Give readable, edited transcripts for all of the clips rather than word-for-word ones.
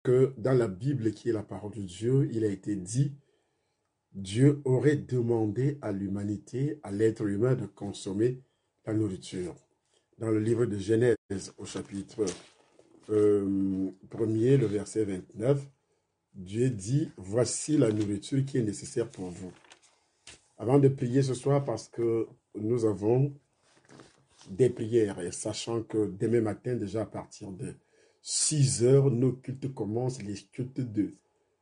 que dans la Bible, qui est la parole de Dieu, il a été dit, Dieu aurait demandé à l'humanité, à l'être humain, de consommer la nourriture. Dans le livre de Genèse, au chapitre 1er, le verset 29, Dieu dit, voici la nourriture qui est nécessaire pour vous. Avant de prier ce soir, parce que nous avons des prières, et sachant que demain matin, déjà à partir de 6 heures, nos cultes commencent, les cultes de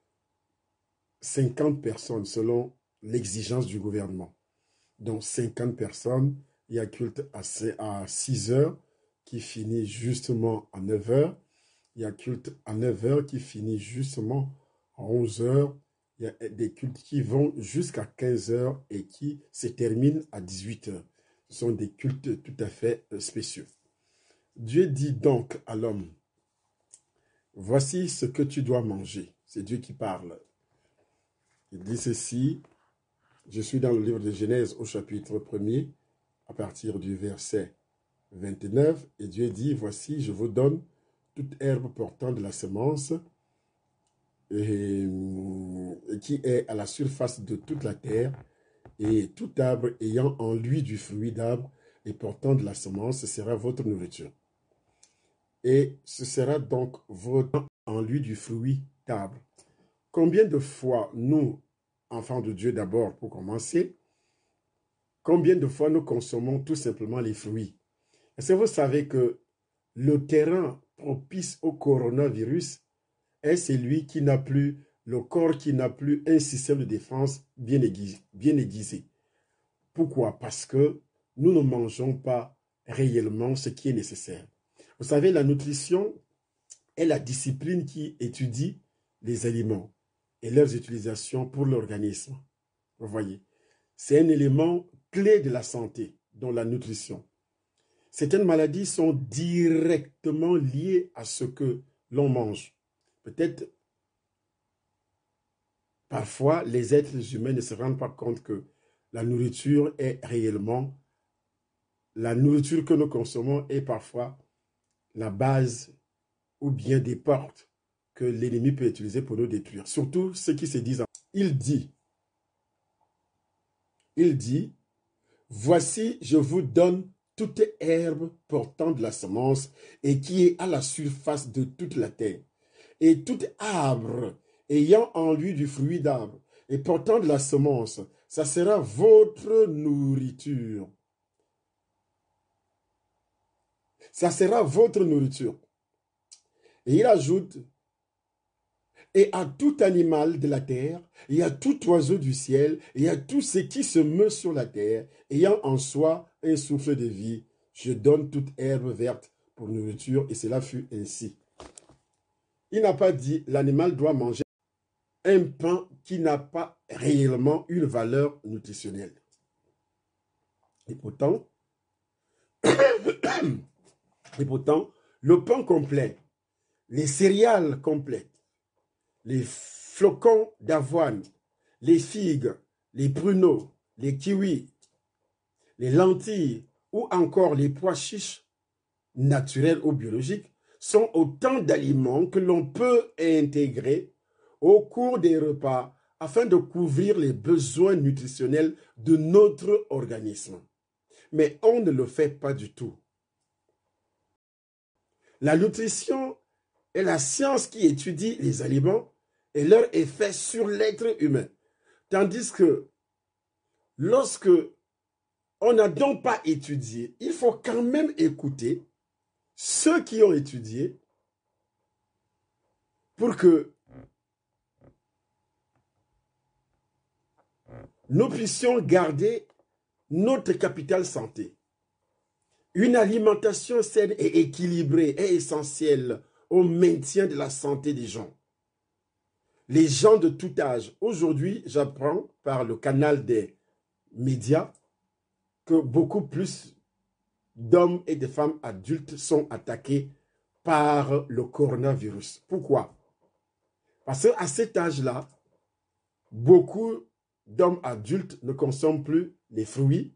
50 personnes selon l'exigence du gouvernement. Donc 50 personnes, il y a culte à 6 heures qui finit justement à 9 heures. Il y a culte à 9 heures qui finit justement à 11 heures. Il y a des cultes qui vont jusqu'à 15 heures et qui se terminent à 18 heures. Ce sont des cultes tout à fait spéciaux. Dieu dit donc à l'homme, voici ce que tu dois manger. C'est Dieu qui parle. Il dit ceci, je suis dans le livre de Genèse au chapitre 1er, à partir du verset 29, et Dieu dit, voici, je vous donne toute herbe portant de la semence, et qui est à la surface de toute la terre, et tout arbre ayant en lui du fruit d'arbre et portant de la semence, ce sera votre nourriture. Et ce sera donc votre en lui du fruit d'arbre. Combien de fois nous, enfants de Dieu d'abord pour commencer, combien de fois nous consommons tout simplement les fruits? Est-ce que vous savez que le terrain propice au coronavirus est celui qui n'a plus, le corps qui n'a plus un système de défense bien aiguisé. Pourquoi? Parce que nous ne mangeons pas réellement ce qui est nécessaire. Vous savez, la nutrition est la discipline qui étudie les aliments et leurs utilisations pour l'organisme. Vous voyez, c'est un élément clé de la santé, dont la nutrition. Certaines maladies sont directement liées à ce que l'on mange. Peut-être, parfois, les êtres humains ne se rendent pas compte que la nourriture est réellement, la nourriture que nous consommons est parfois la base ou bien des portes que l'ennemi peut utiliser pour nous détruire. Surtout ceux qui se disent, il dit, voici, je vous donne toute herbe portant de la semence et qui est à la surface de toute la terre. Et tout arbre ayant en lui du fruit d'arbre et portant de la semence, ça sera votre nourriture. Ça sera votre nourriture. Et il ajoute, et à tout animal de la terre, et à tout oiseau du ciel, et à tout ce qui se meut sur la terre, ayant en soi un souffle de vie, je donne toute herbe verte pour nourriture, et cela fut ainsi. Il n'a pas dit, l'animal doit manger un pain qui n'a pas réellement une valeur nutritionnelle. Et pourtant, le pain complet, les céréales complètes, les flocons d'avoine, les figues, les pruneaux, les kiwis, les lentilles ou encore les pois chiches naturels ou biologiques sont autant d'aliments que l'on peut intégrer au cours des repas afin de couvrir les besoins nutritionnels de notre organisme. Mais on ne le fait pas du tout. La nutrition est la science qui étudie les aliments et leur effet sur l'être humain. Tandis que lorsque on n'a donc pas étudié, il faut quand même écouter ceux qui ont étudié pour que nous puissions garder notre capital santé. Une alimentation saine et équilibrée est essentielle au maintien de la santé des gens. Les gens de tout âge. Aujourd'hui, j'apprends par le canal des médias que beaucoup plus d'hommes et de femmes adultes sont attaqués par le coronavirus. Pourquoi? Parce qu'à cet âge-là, beaucoup d'hommes adultes ne consomment plus les fruits,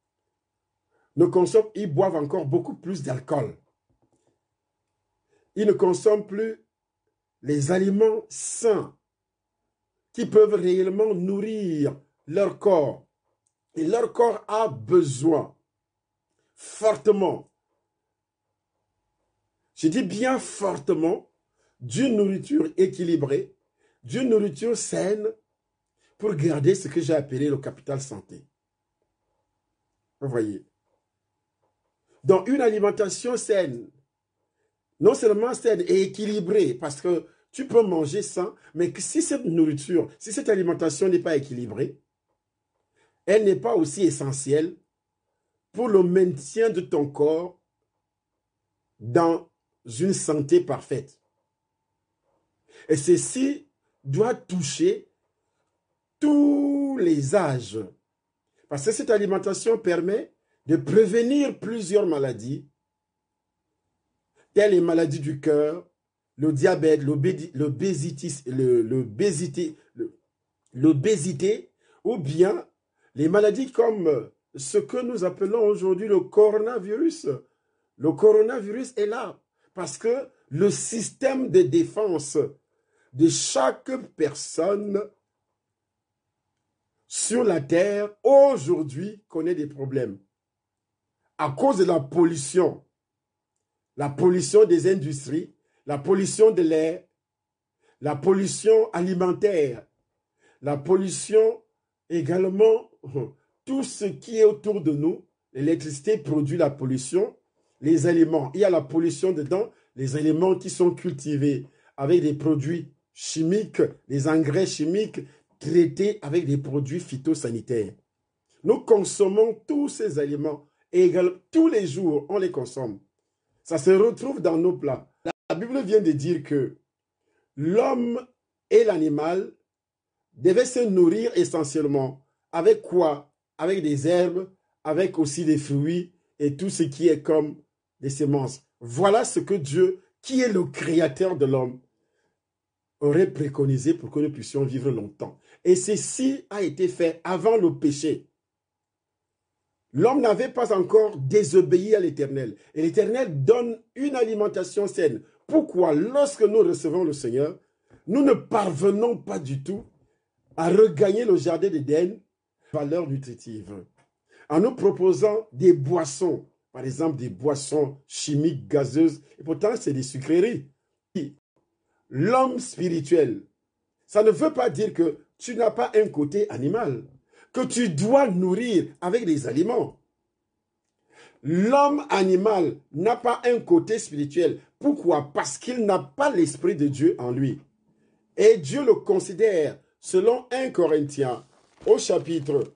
ils boivent encore beaucoup plus d'alcool. Ils ne consomment plus les aliments sains qui peuvent réellement nourrir leur corps. Et leur corps a besoin fortement, je dis bien fortement, d'une nourriture équilibrée, d'une nourriture saine pour garder ce que j'ai appelé le capital santé. Vous voyez? Donc une alimentation saine, non seulement saine et équilibrée, parce que tu peux manger sain, mais que si cette nourriture, si cette alimentation n'est pas équilibrée, elle n'est pas aussi essentielle pour le maintien de ton corps dans une santé parfaite. Et ceci doit toucher tous les âges. Parce que cette alimentation permet de prévenir plusieurs maladies, telles les maladies du cœur, le diabète, l'obésité, ou bien les maladies comme ce que nous appelons aujourd'hui le coronavirus. Le coronavirus est là parce que le système de défense de chaque personne sur la terre aujourd'hui connaît des problèmes à cause de la pollution des industries, la pollution de l'air, la pollution alimentaire, la pollution également, tout ce qui est autour de nous. L'électricité produit la pollution, les aliments, il y a la pollution dedans, les aliments qui sont cultivés avec des produits chimiques, des engrais chimiques traités avec des produits phytosanitaires. Nous consommons tous ces aliments et tous les jours, on les consomme. Ça se retrouve dans nos plats. La Bible vient de dire que l'homme et l'animal devaient se nourrir essentiellement. Avec quoi? Avec des herbes, avec aussi des fruits et tout ce qui est comme des semences. Voilà ce que Dieu, qui est le créateur de l'homme, aurait préconisé pour que nous puissions vivre longtemps. Et ceci a été fait avant le péché. L'homme n'avait pas encore désobéi à l'Éternel. Et l'Éternel donne une alimentation saine. Pourquoi, lorsque nous recevons le Seigneur, nous ne parvenons pas du tout à regagner le jardin d'Éden, valeur nutritive, en nous proposant des boissons, par exemple des boissons chimiques, gazeuses, et pourtant c'est des sucreries. L'homme spirituel, ça ne veut pas dire que tu n'as pas un côté animal, que tu dois nourrir avec des aliments. L'homme animal n'a pas un côté spirituel. Pourquoi? Parce qu'il n'a pas l'Esprit de Dieu en lui. Et Dieu le considère, selon 1 Corinthiens, au chapitre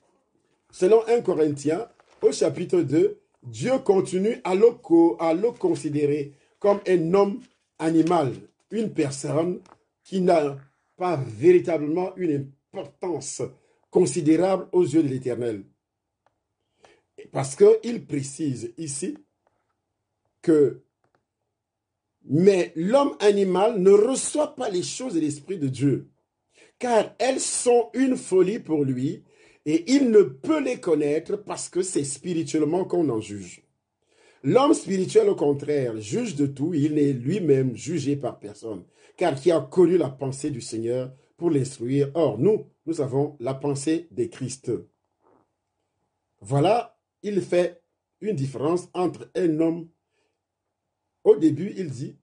2, Dieu continue à le considérer comme un homme animal, une personne qui n'a pas véritablement une importance considérable aux yeux de l'Éternel. Parce qu'il précise ici que mais l'homme animal ne reçoit pas les choses de l'Esprit de Dieu, car elles sont une folie pour lui, et il ne peut les connaître parce que c'est spirituellement qu'on en juge. L'homme spirituel, au contraire, juge de tout, il n'est lui-même jugé par personne, car qui a connu la pensée du Seigneur pour l'instruire. Or, nous avons la pensée de Christ. Voilà, il fait une différence entre un homme. Au début, il dit,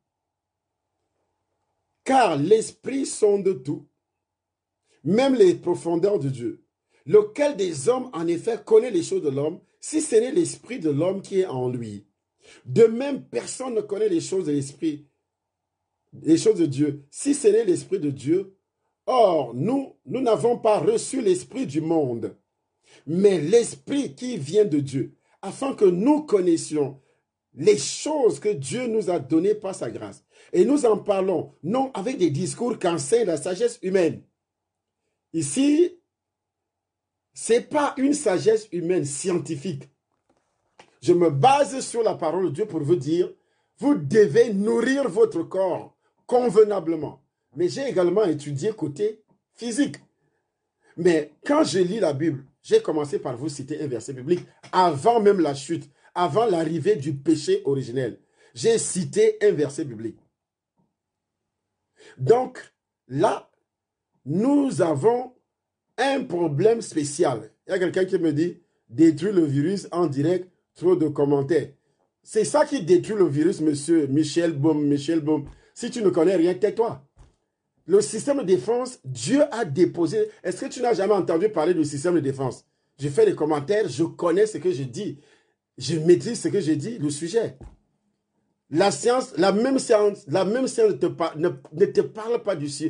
car l'esprit sonde tout, même les profondeurs de Dieu. Lequel des hommes, en effet, connaît les choses de l'homme, si ce n'est l'esprit de l'homme qui est en lui. De même, personne ne connaît les choses de l'esprit, les choses de Dieu, si ce n'est l'esprit de Dieu. Or, nous n'avons pas reçu l'esprit du monde, mais l'esprit qui vient de Dieu, afin que nous connaissions les choses que Dieu nous a données par sa grâce. Et nous en parlons, non avec des discours qu'enseigne la sagesse humaine. Ici, ce n'est pas une sagesse humaine scientifique. Je me base sur la parole de Dieu pour vous dire, vous devez nourrir votre corps convenablement. Mais j'ai également étudié côté physique. Mais quand je lis la Bible, j'ai commencé par vous citer un verset biblique avant même la chute, avant l'arrivée du péché originel. J'ai cité un verset biblique. Donc, là, nous avons un problème spécial. Il y a quelqu'un qui me dit, détruire le virus en direct, trop de commentaires. C'est ça qui détruit le virus, monsieur Michel Baum, Michel Baum. Si tu ne connais rien, tais-toi. Le système de défense, Dieu a déposé. Est-ce que tu n'as jamais entendu parler du système de défense? Je fais des commentaires, je connais ce que je dis. Je maîtrise ce que je dis, le sujet. La science, la même science ne te parle pas du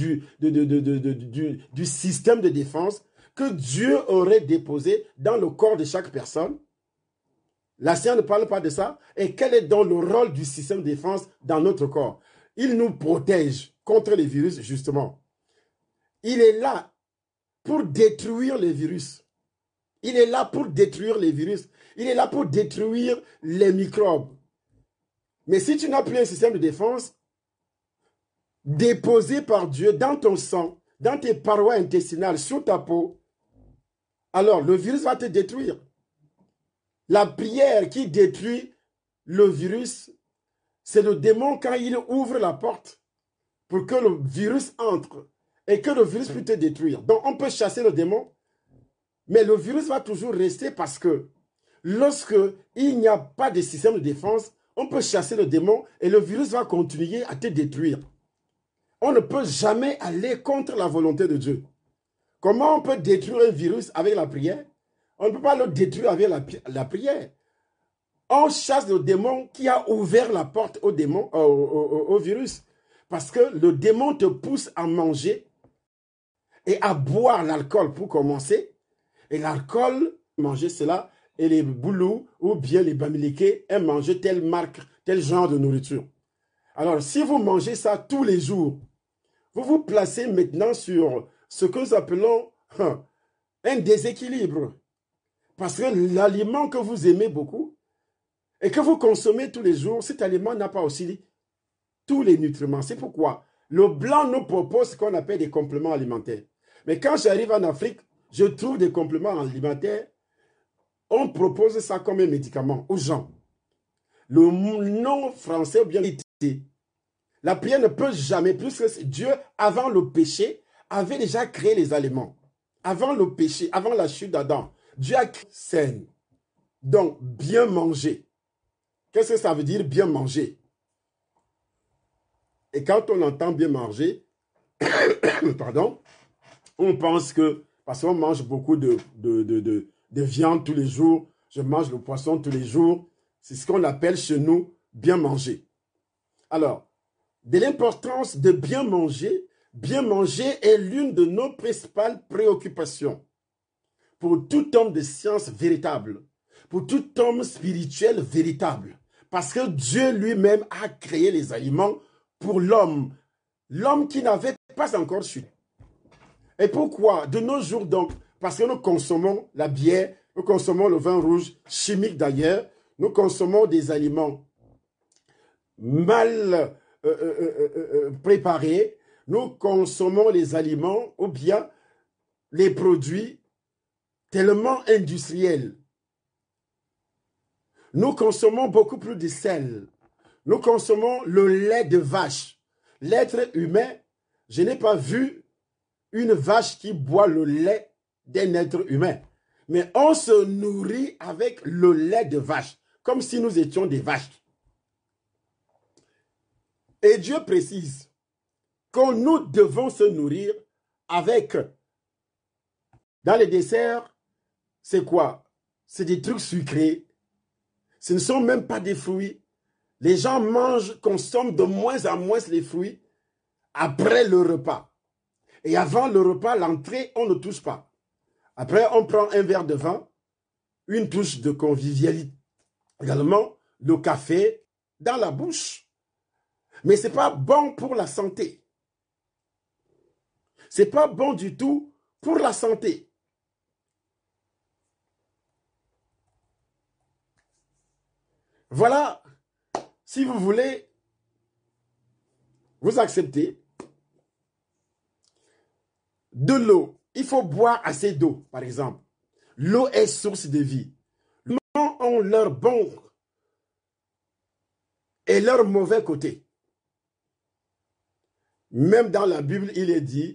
système de défense que Dieu aurait déposé dans le corps de chaque personne. La science ne parle pas de ça. Et quel est donc le rôle du système de défense dans notre corps? Il nous protège contre les virus, justement. Il est là pour détruire les virus. Il est là pour détruire les virus. Il est là pour détruire les microbes. Mais si tu n'as plus un système de défense déposé par Dieu dans ton sang, dans tes parois intestinales, sur ta peau, alors le virus va te détruire. La prière qui détruit le virus, c'est le démon quand il ouvre la porte pour que le virus entre et que le virus puisse te détruire. Donc on peut chasser le démon, mais le virus va toujours rester parce que lorsque il n'y a pas de système de défense, on peut chasser le démon et le virus va continuer à te détruire. On ne peut jamais aller contre la volonté de Dieu. Comment on peut détruire un virus avec la prière? On ne peut pas le détruire avec la prière. On chasse le démon qui a ouvert la porte au démon, au virus. Parce que le démon te pousse à manger et à boire l'alcool pour commencer. Et l'alcool, manger cela, et les boulous ou bien les bamiliqués aiment manger telle marque, tel genre de nourriture. Alors, si vous mangez ça tous les jours, vous vous placez maintenant sur ce que nous appelons un déséquilibre. Parce que l'aliment que vous aimez beaucoup et que vous consommez tous les jours, cet aliment n'a pas aussi tous les nutriments. C'est pourquoi le blanc nous propose ce qu'on appelle des compléments alimentaires. Mais quand j'arrive en Afrique, je trouve des compléments alimentaires. On propose ça comme un médicament aux gens. Le nom français ou bien la prière ne peut jamais, plus que Dieu, avant le péché, avait déjà créé les aliments. Avant le péché, avant la chute d'Adam, Dieu a créé saine. Donc, bien manger. Qu'est-ce que ça veut dire bien manger? Et quand on entend bien manger, pardon, on pense que, parce qu'on mange beaucoup de viande tous les jours, je mange le poisson tous les jours, c'est ce qu'on appelle chez nous bien manger. Alors, de l'importance de bien manger est l'une de nos principales préoccupations. Pour tout homme de science véritable, pour tout homme spirituel véritable, parce que Dieu lui-même a créé les aliments pour l'homme, l'homme qui n'avait pas encore chuté. Et pourquoi? De nos jours donc, parce que nous consommons la bière, nous consommons le vin rouge, chimique d'ailleurs, nous consommons des aliments mal préparés, nous consommons les aliments ou bien les produits tellement industriels. Nous consommons beaucoup plus de sel. Nous consommons le lait de vache. L'être humain, je n'ai pas vu une vache qui boit le lait d'un être humain. Mais on se nourrit avec le lait de vache, comme si nous étions des vaches. Et Dieu précise que nous devons se nourrir avec, dans les desserts, c'est quoi? C'est des trucs sucrés. Ce ne sont même pas des fruits. Les gens consomment de moins en moins les fruits après le repas. Et avant le repas, l'entrée, on ne touche pas. Après, on prend un verre de vin, une touche de convivialité. Également, le café dans la bouche. Mais ce n'est pas bon pour la santé. Ce n'est pas bon du tout pour la santé. Voilà, si vous voulez, vous acceptez de l'eau. Il faut boire assez d'eau, par exemple. L'eau est source de vie. Les gens ont leur bon et leur mauvais côté. Même dans la Bible, il est dit,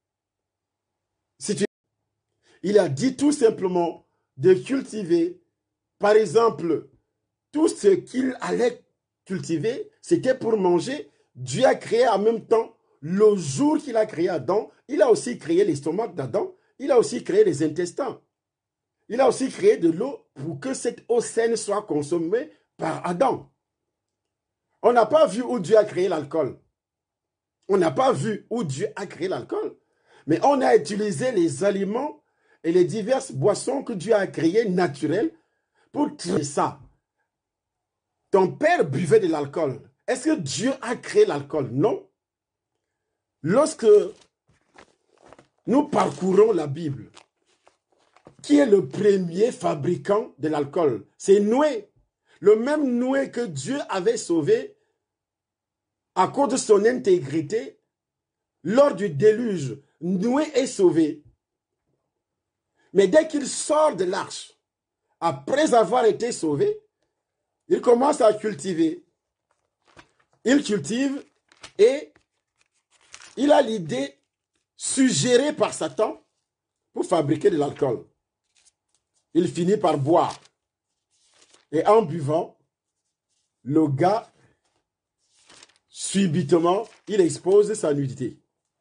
il a dit tout simplement de cultiver, par exemple, tout ce qu'il allait cultiver, c'était pour manger. Dieu a créé en même temps, le jour qu'il a créé Adam, il a aussi créé l'estomac d'Adam, il a aussi créé les intestins. Il a aussi créé de l'eau pour que cette eau saine soit consommée par Adam. On n'a pas vu où Dieu a créé l'alcool. On n'a pas vu où Dieu a créé l'alcool. Mais on a utilisé les aliments et les diverses boissons que Dieu a créées naturelles pour créer ça. Ton père buvait de l'alcool. Est-ce que Dieu a créé l'alcool? Non. Lorsque nous parcourons la Bible, qui est le premier fabricant de l'alcool? C'est Noé. Le même Noé que Dieu avait sauvé à cause de son intégrité. Lors du déluge, Noé est sauvé. Mais dès qu'il sort de l'arche, après avoir été sauvé, il commence à cultiver. Il cultive et il a l'idée suggérée par Satan pour fabriquer de l'alcool. Il finit par boire. Et en buvant, le gars, subitement, il expose sa nudité.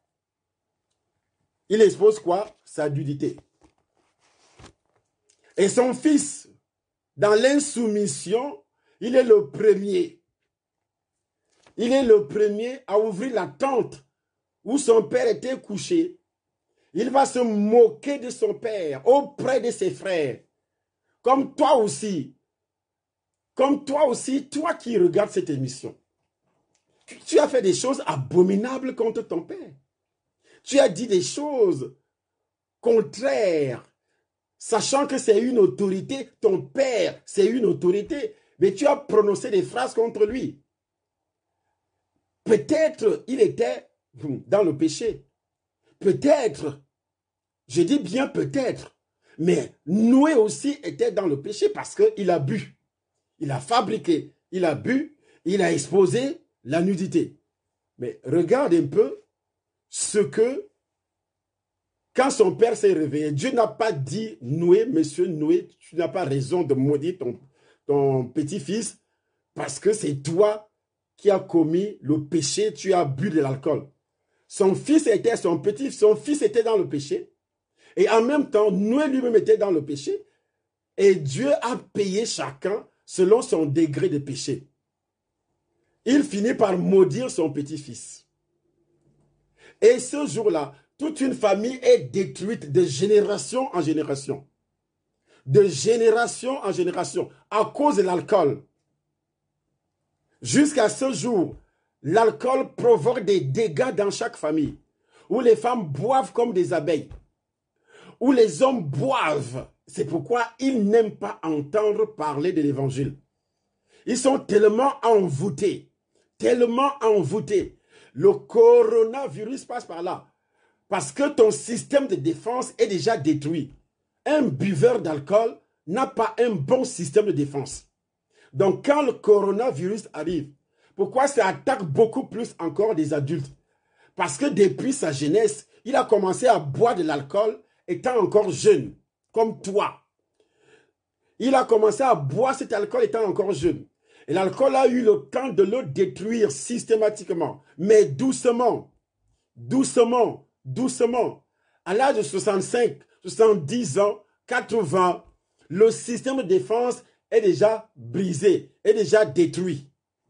Il expose quoi? Sa nudité. Et son fils, dans l'insoumission, il est le premier. Il est le premier à ouvrir la tente où son père était couché. Il va se moquer de son père auprès de ses frères. Comme toi aussi, toi qui regardes cette émission. Tu as fait des choses abominables contre ton père. Tu as dit des choses contraires, sachant que c'est une autorité, ton père, c'est une autorité, mais tu as prononcé des phrases contre lui. Peut-être il était dans le péché. Peut-être, je dis bien peut-être, mais Noé aussi était dans le péché parce qu'il a bu. Il a fabriqué, il a bu, il a exposé la nudité. Mais regarde un peu ce que, quand son père s'est réveillé, Dieu n'a pas dit, Noé, monsieur Noé, tu n'as pas raison de maudire ton petit-fils parce que c'est toi qui as commis le péché, tu as bu de l'alcool. Son fils était dans le péché et en même temps, Noé lui-même était dans le péché et Dieu a payé chacun selon son degré de péché. Il finit par maudire son petit-fils. Et ce jour-là, toute une famille est détruite de génération en génération. De génération en génération, à cause de l'alcool. Jusqu'à ce jour, l'alcool provoque des dégâts dans chaque famille, où les femmes boivent comme des abeilles, où les hommes boivent. C'est pourquoi ils n'aiment pas entendre parler de l'évangile. Ils sont tellement envoûtés. Le coronavirus passe par là. Parce que ton système de défense est déjà détruit. Un buveur d'alcool n'a pas un bon système de défense. Donc quand le coronavirus arrive, pourquoi ça attaque beaucoup plus encore des adultes? Parce que depuis sa jeunesse, il a commencé à boire de l'alcool étant encore jeune, comme toi. Il a commencé à boire cet alcool étant encore jeune. Et l'alcool a eu le temps de le détruire systématiquement, mais doucement, doucement, doucement. À l'âge de 65, 70 ans, 80, le système de défense est déjà brisé, est déjà détruit.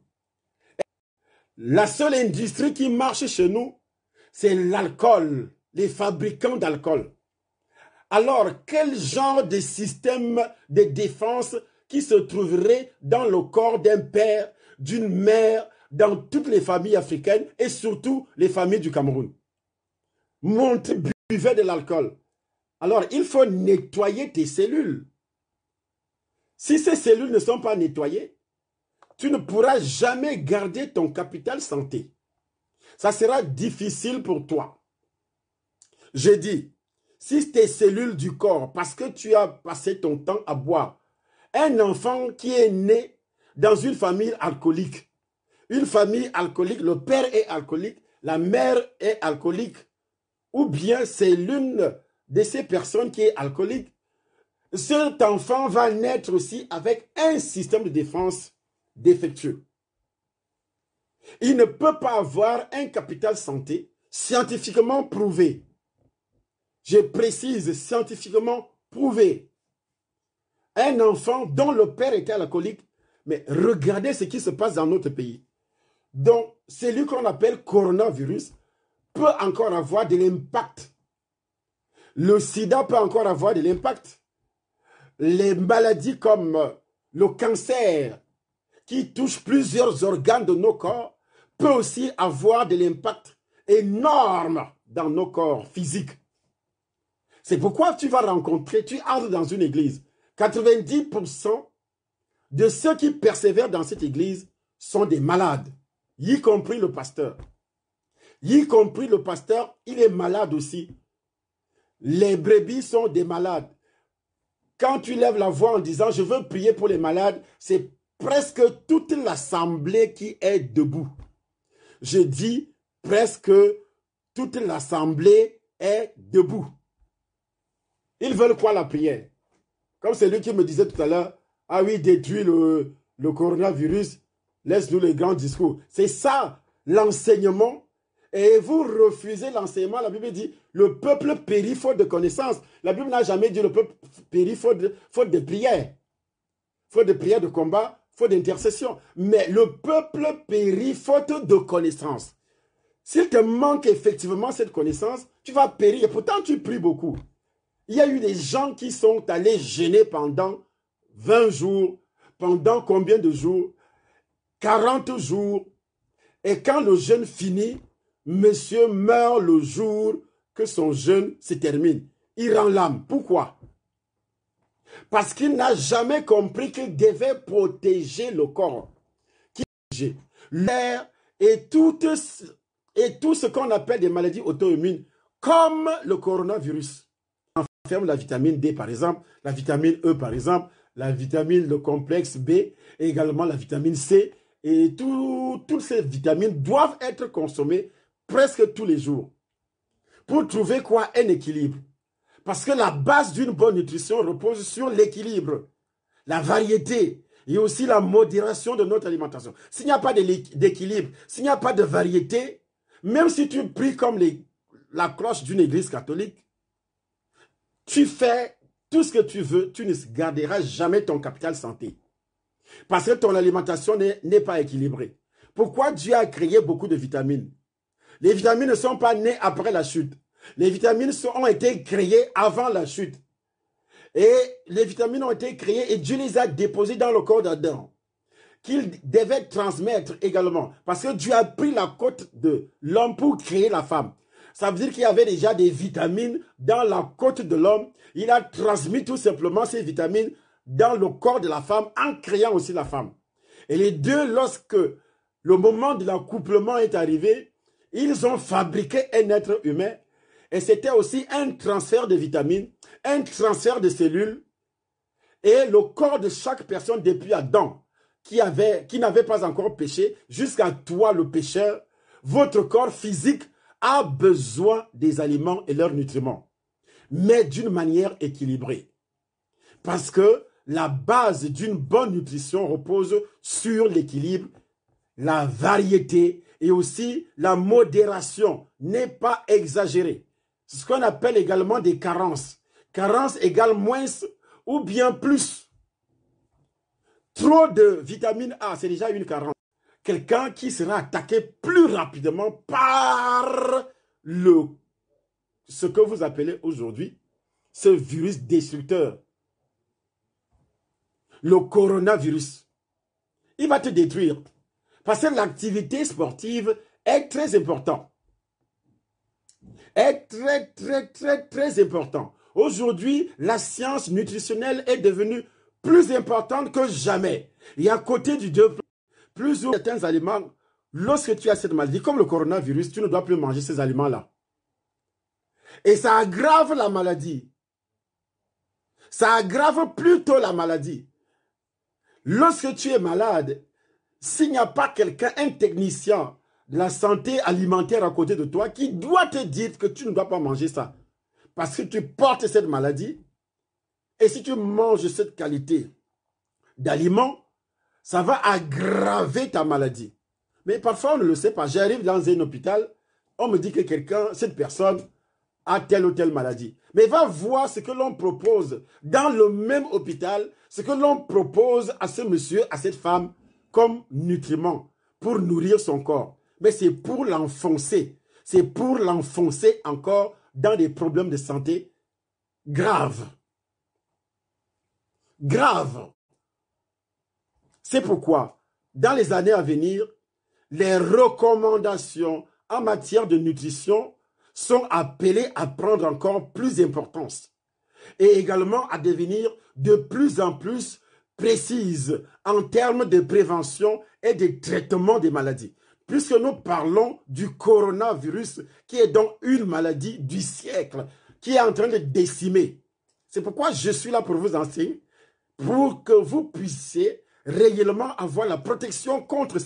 La seule industrie qui marche chez nous, c'est l'alcool, les fabricants d'alcool. Alors, quel genre de système de défense qui se trouverait dans le corps d'un père, d'une mère, dans toutes les familles africaines et surtout les familles du Cameroun? Montre, buvait de l'alcool. Alors, il faut nettoyer tes cellules. Si ces cellules ne sont pas nettoyées, tu ne pourras jamais garder ton capital santé. Ça sera difficile pour toi. Je dis, si tes cellules du corps, parce que tu as passé ton temps à boire, un enfant qui est né dans une famille alcoolique, le père est alcoolique, la mère est alcoolique, ou bien c'est l'une de ces personnes qui est alcoolique, cet enfant va naître aussi avec un système de défense défectueux. Il ne peut pas avoir un capital santé scientifiquement prouvé. Je précise, scientifiquement prouvé. Un enfant dont le père était alcoolique, mais regardez ce qui se passe dans notre pays. Donc, celui qu'on appelle coronavirus peut encore avoir de l'impact. Le sida peut encore avoir de l'impact. Les maladies comme le cancer, qui touchent plusieurs organes de nos corps, peut aussi avoir de l'impact énorme dans nos corps physiques. C'est pourquoi tu vas rencontrer, tu entres dans une église, 90% de ceux qui persévèrent dans cette église sont des malades, y compris le pasteur. Y compris le pasteur, il est malade aussi. Les brebis sont des malades. Quand tu lèves la voix en disant « je veux prier pour les malades », c'est presque toute l'assemblée qui est debout. Je dis presque toute l'assemblée est debout. Ils veulent quoi la prière? Comme celui qui me disait tout à l'heure, ah oui, détruis le coronavirus, laisse-nous les grands discours. C'est ça l'enseignement. Et vous refusez l'enseignement. La Bible dit, le peuple périt faute de connaissance. La Bible n'a jamais dit le peuple périt faute de prière. Faute de prière, de combat, faute d'intercession. Mais le peuple périt faute de connaissance. S'il te manque effectivement cette connaissance, tu vas périr. Et pourtant, tu pries beaucoup. Il y a eu des gens qui sont allés jeûner pendant 20 jours, pendant combien de jours? 40 jours. Et quand le jeûne finit, monsieur meurt le jour que son jeûne se termine. Il rend l'âme. Pourquoi? Parce qu'il n'a jamais compris qu'il devait protéger le corps. L'air et tout ce qu'on appelle des maladies auto-immunes, comme le coronavirus. Ferme la vitamine D par exemple, la vitamine E par exemple, la vitamine, le complexe B, et également la vitamine C. Et toutes ces vitamines doivent être consommées presque tous les jours. Pour trouver quoi? Un équilibre. Parce que la base d'une bonne nutrition repose sur l'équilibre, la variété et aussi la modération de notre alimentation. S'il n'y a pas d'équilibre, s'il n'y a pas de variété, même si tu pries comme la cloche d'une église catholique, tu fais tout ce que tu veux, tu ne garderas jamais ton capital santé. Parce que ton alimentation n'est pas équilibrée. Pourquoi Dieu a créé beaucoup de vitamines? Les vitamines ne sont pas nées après la chute. Les vitamines ont été créées avant la chute. Et les vitamines ont été créées et Dieu les a déposées dans le corps d'Adam, qu'il devait transmettre également. Parce que Dieu a pris la côte de l'homme pour créer la femme. Ça veut dire qu'il y avait déjà des vitamines dans la côte de l'homme. Il a transmis tout simplement ces vitamines dans le corps de la femme en créant aussi la femme. Et les deux, lorsque le moment de l'accouplement est arrivé, ils ont fabriqué un être humain. Et c'était aussi un transfert de vitamines, un transfert de cellules. Et le corps de chaque personne depuis Adam, qui n'avait pas encore péché, jusqu'à toi le pécheur, votre corps physique a besoin des aliments et leurs nutriments, mais d'une manière équilibrée. Parce que la base d'une bonne nutrition repose sur l'équilibre, la variété et aussi la modération n'est pas exagérée. C'est ce qu'on appelle également des carences. Carence égale moins ou bien plus. Trop de vitamine A, c'est déjà une carence. Quelqu'un qui sera attaqué plus rapidement par ce que vous appelez aujourd'hui ce virus destructeur. Le coronavirus. Il va te détruire. Parce que l'activité sportive est très importante. Est très important. Aujourd'hui, la science nutritionnelle est devenue plus importante que jamais. Et à côté du deux, plus ou certains aliments, lorsque tu as cette maladie, comme le coronavirus, tu ne dois plus manger ces aliments-là. Et ça aggrave la maladie. Ça aggrave plutôt la maladie. Lorsque tu es malade, s'il n'y a pas quelqu'un, un technicien, de la santé alimentaire à côté de toi qui doit te dire que tu ne dois pas manger ça. Parce que tu portes cette maladie. Et si tu manges cette qualité d'aliments, ça va aggraver ta maladie. Mais parfois, on ne le sait pas. J'arrive dans un hôpital, on me dit que cette personne a telle ou telle maladie. Mais va voir ce que l'on propose dans le même hôpital, ce que l'on propose à ce monsieur, à cette femme, comme nutriments pour nourrir son corps. Mais c'est pour l'enfoncer. C'est pour l'enfoncer encore dans des problèmes de santé graves. Graves. C'est pourquoi, dans les années à venir, les recommandations en matière de nutrition sont appelées à prendre encore plus d'importance et également à devenir de plus en plus précises en termes de prévention et de traitement des maladies. Puisque nous parlons du coronavirus qui est donc une maladie du siècle qui est en train de décimer. C'est pourquoi je suis là pour vous enseigner, pour que vous puissiez réellement avoir la protection contre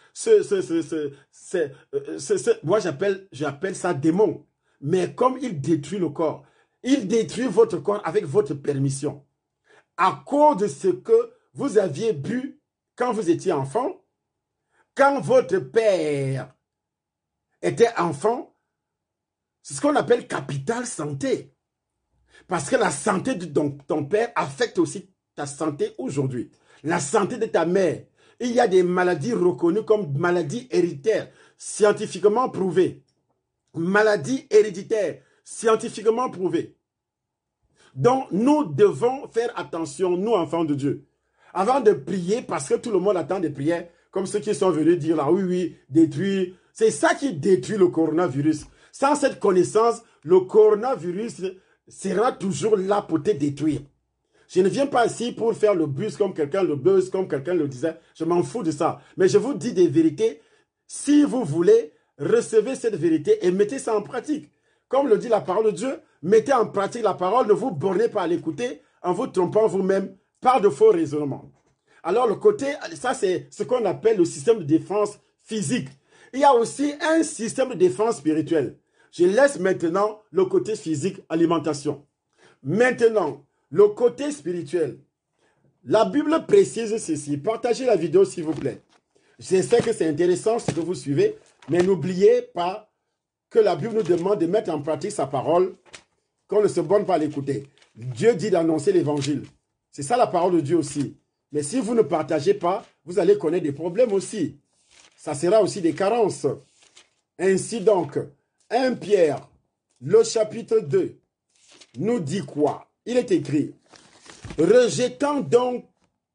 moi j'appelle ça démon. Mais comme il détruit le corps, il détruit votre corps avec votre permission. À cause de ce que vous aviez bu quand vous étiez enfant, quand votre père était enfant, c'est ce qu'on appelle capital santé. Parce que la santé de ton père affecte aussi ta santé aujourd'hui. La santé de ta mère. Il y a des maladies reconnues comme maladies héréditaires, scientifiquement prouvées. Maladies héréditaires, scientifiquement prouvées. Donc, nous devons faire attention, nous, enfants de Dieu. Avant de prier, parce que tout le monde attend des prières, comme ceux qui sont venus dire là, oui, oui, détruire. C'est ça qui détruit le coronavirus. Sans cette connaissance, le coronavirus sera toujours là pour te détruire. Je ne viens pas ici pour faire le buzz comme quelqu'un le disait. Je m'en fous de ça. Mais je vous dis des vérités. Si vous voulez, recevez cette vérité et mettez ça en pratique. Comme le dit la parole de Dieu, mettez en pratique la parole, ne vous bornez pas à l'écouter en vous trompant vous-même par de faux raisonnements. Alors le côté, ça c'est ce qu'on appelle le système de défense physique. Il y a aussi un système de défense spirituelle. Je laisse maintenant le côté physique, alimentation. Maintenant, le côté spirituel. La Bible précise ceci. Partagez la vidéo s'il vous plaît. Je sais que c'est intéressant ce que vous suivez, mais n'oubliez pas que la Bible nous demande de mettre en pratique sa parole, qu'on ne se borne pas à l'écouter. Dieu dit d'annoncer l'évangile. C'est ça la parole de Dieu aussi. Mais si vous ne partagez pas, vous allez connaître des problèmes aussi. Ça sera aussi des carences. Ainsi donc, 1 Pierre, le chapitre 2, nous dit quoi? Il est écrit, rejetant donc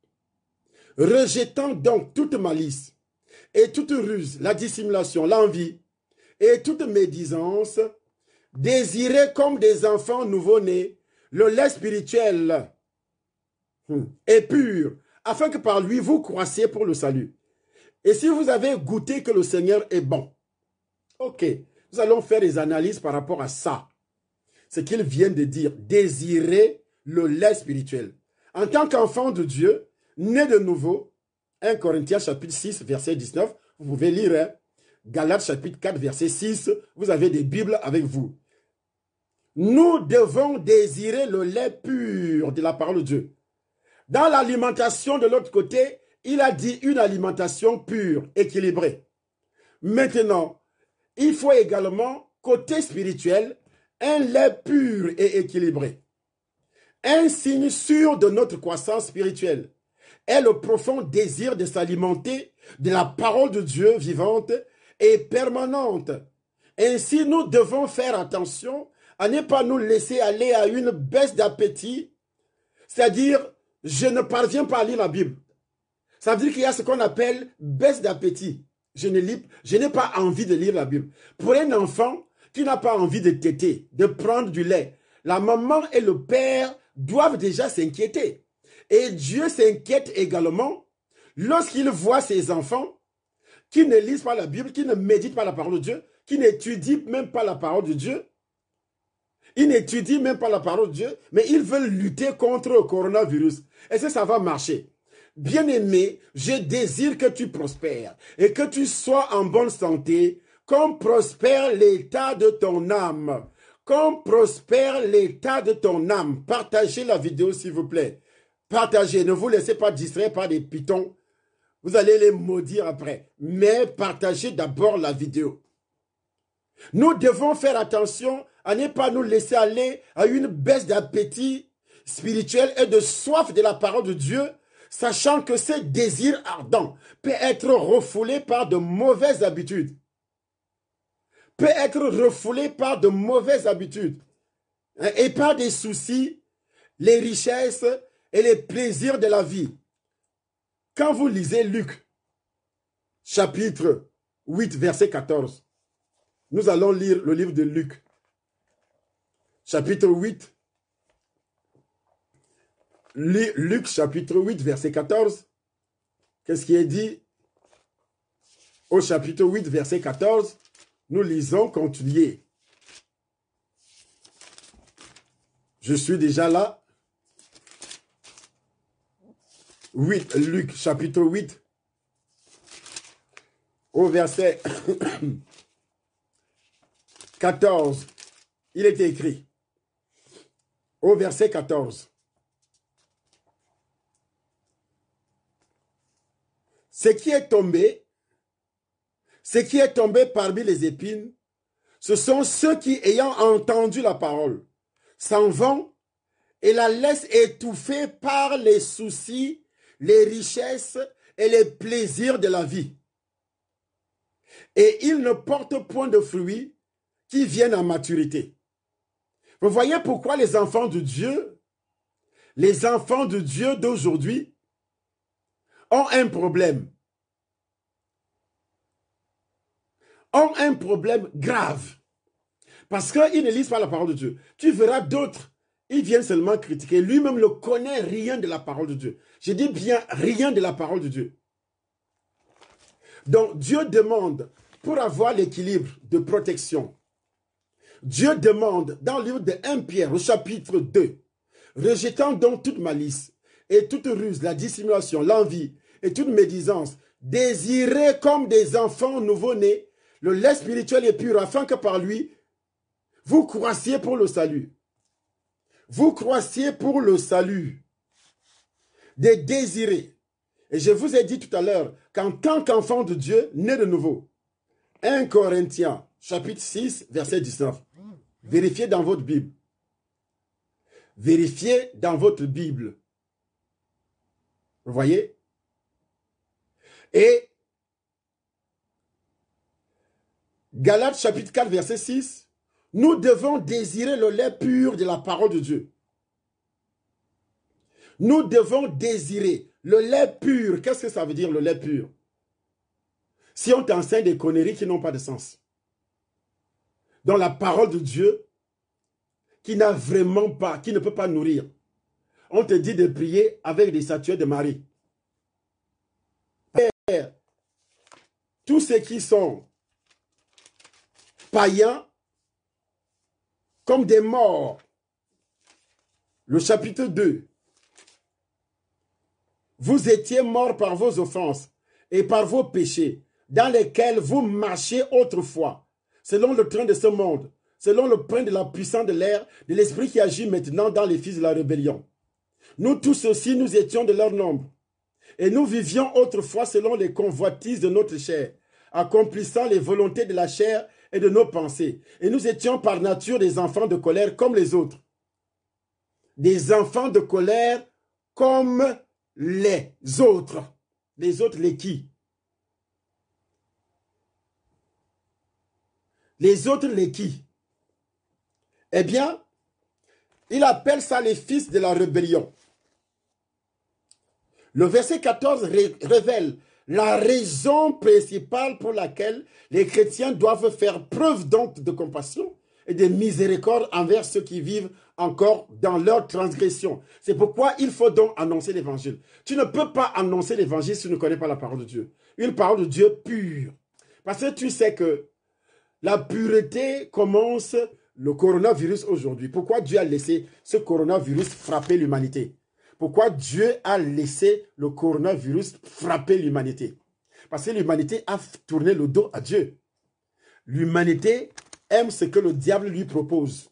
toute malice et toute ruse, la dissimulation, l'envie et toute médisance, désirez comme des enfants nouveau-nés le lait spirituel et pur, afin que par lui vous croissiez pour le salut. Et si vous avez goûté que le Seigneur est bon, ok, nous allons faire des analyses par rapport à ça. Ce qu'il vient de dire, désirer le lait spirituel. En tant qu'enfant de Dieu, né de nouveau, 1 Corinthiens chapitre 6, verset 19, vous pouvez lire, hein? Galates chapitre 4, verset 6, vous avez des Bibles avec vous. Nous devons désirer le lait pur de la parole de Dieu. Dans l'alimentation de l'autre côté, il a dit une alimentation pure, équilibrée. Maintenant, il faut également, côté spirituel, un lait pur et équilibré. Un signe sûr de notre croissance spirituelle est le profond désir de s'alimenter de la parole de Dieu vivante et permanente. Ainsi, nous devons faire attention à ne pas nous laisser aller à une baisse d'appétit, c'est-à-dire, je ne parviens pas à lire la Bible. Ça veut dire qu'il y a ce qu'on appelle baisse d'appétit. Je n'ai pas envie de lire la Bible. Pour un enfant qui n'a pas envie de téter, de prendre du lait, la maman et le père doivent déjà s'inquiéter. Et Dieu s'inquiète également lorsqu'il voit ses enfants qui ne lisent pas la Bible, qui ne méditent pas la parole de Dieu, qui n'étudient même pas la parole de Dieu. Ils n'étudient même pas la parole de Dieu, mais ils veulent lutter contre le coronavirus. Est-ce que ça va marcher? bien-aimé, je désire que tu prospères et que tu sois en bonne santé, comme prospère l'état de ton âme. Comme prospère l'état de ton âme. Partagez la vidéo, s'il vous plaît. Partagez, ne vous laissez pas distraire par des pitons. Vous allez les maudire après. Mais partagez d'abord la vidéo. Nous devons faire attention à ne pas nous laisser aller à une baisse d'appétit spirituel et de soif de la parole de Dieu, sachant que ce désir ardent peut être refoulé par de mauvaises habitudes. Peut être refoulé par de mauvaises habitudes et par des soucis, les richesses et les plaisirs de la vie. Quand vous lisez Luc, chapitre 8, verset 14, nous allons lire le livre de Luc, chapitre 8, Luc, chapitre 8, verset 14. Qu'est-ce qui est dit? Au chapitre 8, verset 14, nous lisons, continuez. Je suis déjà là. 8, Luc, chapitre 8, au verset 14, il est écrit, au verset 14, ce qui est tombé parmi les épines, ce sont ceux qui, ayant entendu la parole, s'en vont et la laissent étouffer par les soucis, les richesses et les plaisirs de la vie. Et ils ne portent point de fruits qui viennent à maturité. Vous voyez pourquoi les enfants de Dieu d'aujourd'hui ont un problème. Ont un problème grave. Parce qu'ils ne lisent pas la parole de Dieu. Tu verras d'autres, ils viennent seulement critiquer. Lui-même ne connaît rien de la parole de Dieu. Je dis bien rien de la parole de Dieu. Donc Dieu demande, pour avoir l'équilibre de protection, Dieu demande dans le livre de 1 Pierre au chapitre 2, rejetant donc toute malice et toute ruse, la dissimulation, l'envie et toute médisance, désirez comme des enfants nouveau-nés le lait spirituel et pur, afin que par lui, vous croissiez pour le salut. Vous croissiez pour le salut. Des désirés. Et je vous ai dit tout à l'heure qu'en tant qu'enfant de Dieu, né de nouveau, 1 Corinthiens, chapitre 6, verset 19. Vérifiez dans votre Bible. Vérifiez dans votre Bible. Vous voyez? Et Galates, chapitre 4, verset 6. Nous devons désirer le lait pur de la parole de Dieu. Nous devons désirer le lait pur. Qu'est-ce que ça veut dire, le lait pur? Si on t'enseigne des conneries qui n'ont pas de sens. Dans la parole de Dieu, qui n'a vraiment pas, qui ne peut pas nourrir. On te dit de prier avec des statuettes de Marie. Père, tous ceux qui sont païens, comme des morts. Le chapitre 2. Vous étiez morts par vos offenses et par vos péchés, dans lesquels vous marchiez autrefois, selon le train de ce monde, selon le prince de la puissance de l'air, de l'esprit qui agit maintenant dans les fils de la rébellion. Nous tous aussi, nous étions de leur nombre. Et nous vivions autrefois selon les convoitises de notre chair, accomplissant les volontés de la chair et de nos pensées. Et nous étions par nature des enfants de colère comme les autres. Des enfants de colère comme les autres. Les autres, les qui? Les autres, les qui? Eh bien, il appelle ça les fils de la rébellion. Le verset 14 révèle la raison principale pour laquelle les chrétiens doivent faire preuve donc de compassion et de miséricorde envers ceux qui vivent encore dans leur transgression. C'est pourquoi il faut donc annoncer l'évangile. Tu ne peux pas annoncer l'évangile si tu ne connais pas la parole de Dieu. Une parole de Dieu pure. Parce que tu sais que la pureté commence le coronavirus aujourd'hui. Pourquoi Dieu a laissé ce coronavirus frapper l'humanité? Pourquoi Dieu a laissé le coronavirus frapper l'humanité? Parce que l'humanité a tourné le dos à Dieu. L'humanité aime ce que le diable lui propose.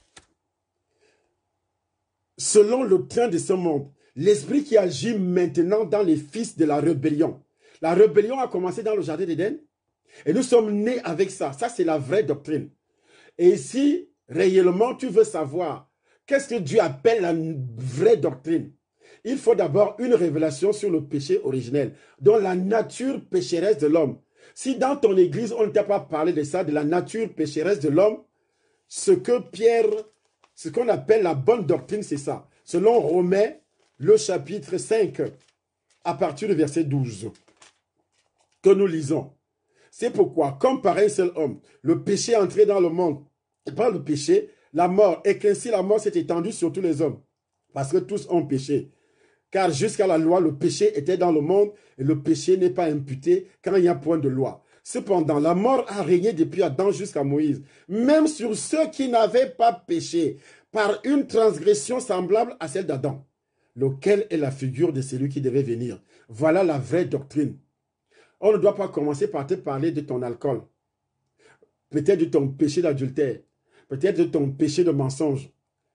Selon le train de ce monde, l'esprit qui agit maintenant dans les fils de la rébellion. La rébellion a commencé dans le jardin d'Éden et nous sommes nés avec ça. Ça, c'est la vraie doctrine. Et si réellement tu veux savoir qu'est-ce que Dieu appelle la vraie doctrine, il faut d'abord une révélation sur le péché originel, dont la nature pécheresse de l'homme. Si dans ton église, on ne t'a pas parlé de ça, de la nature pécheresse de l'homme, ce qu'on appelle la bonne doctrine, c'est ça. Selon Romains, le chapitre 5, à partir du verset 12, que nous lisons. C'est pourquoi, comme par un seul homme, le péché est entré dans le monde, et par le péché, la mort, et qu'ainsi la mort s'est étendue sur tous les hommes, parce que tous ont péché. Car jusqu'à la loi, le péché était dans le monde, et le péché n'est pas imputé quand il n'y a point de loi. Cependant, la mort a régné depuis Adam jusqu'à Moïse, même sur ceux qui n'avaient pas péché, par une transgression semblable à celle d'Adam, lequel est la figure de celui qui devait venir. Voilà la vraie doctrine. On ne doit pas commencer par te parler de ton alcool, peut-être de ton péché d'adultère, peut-être de ton péché de mensonge.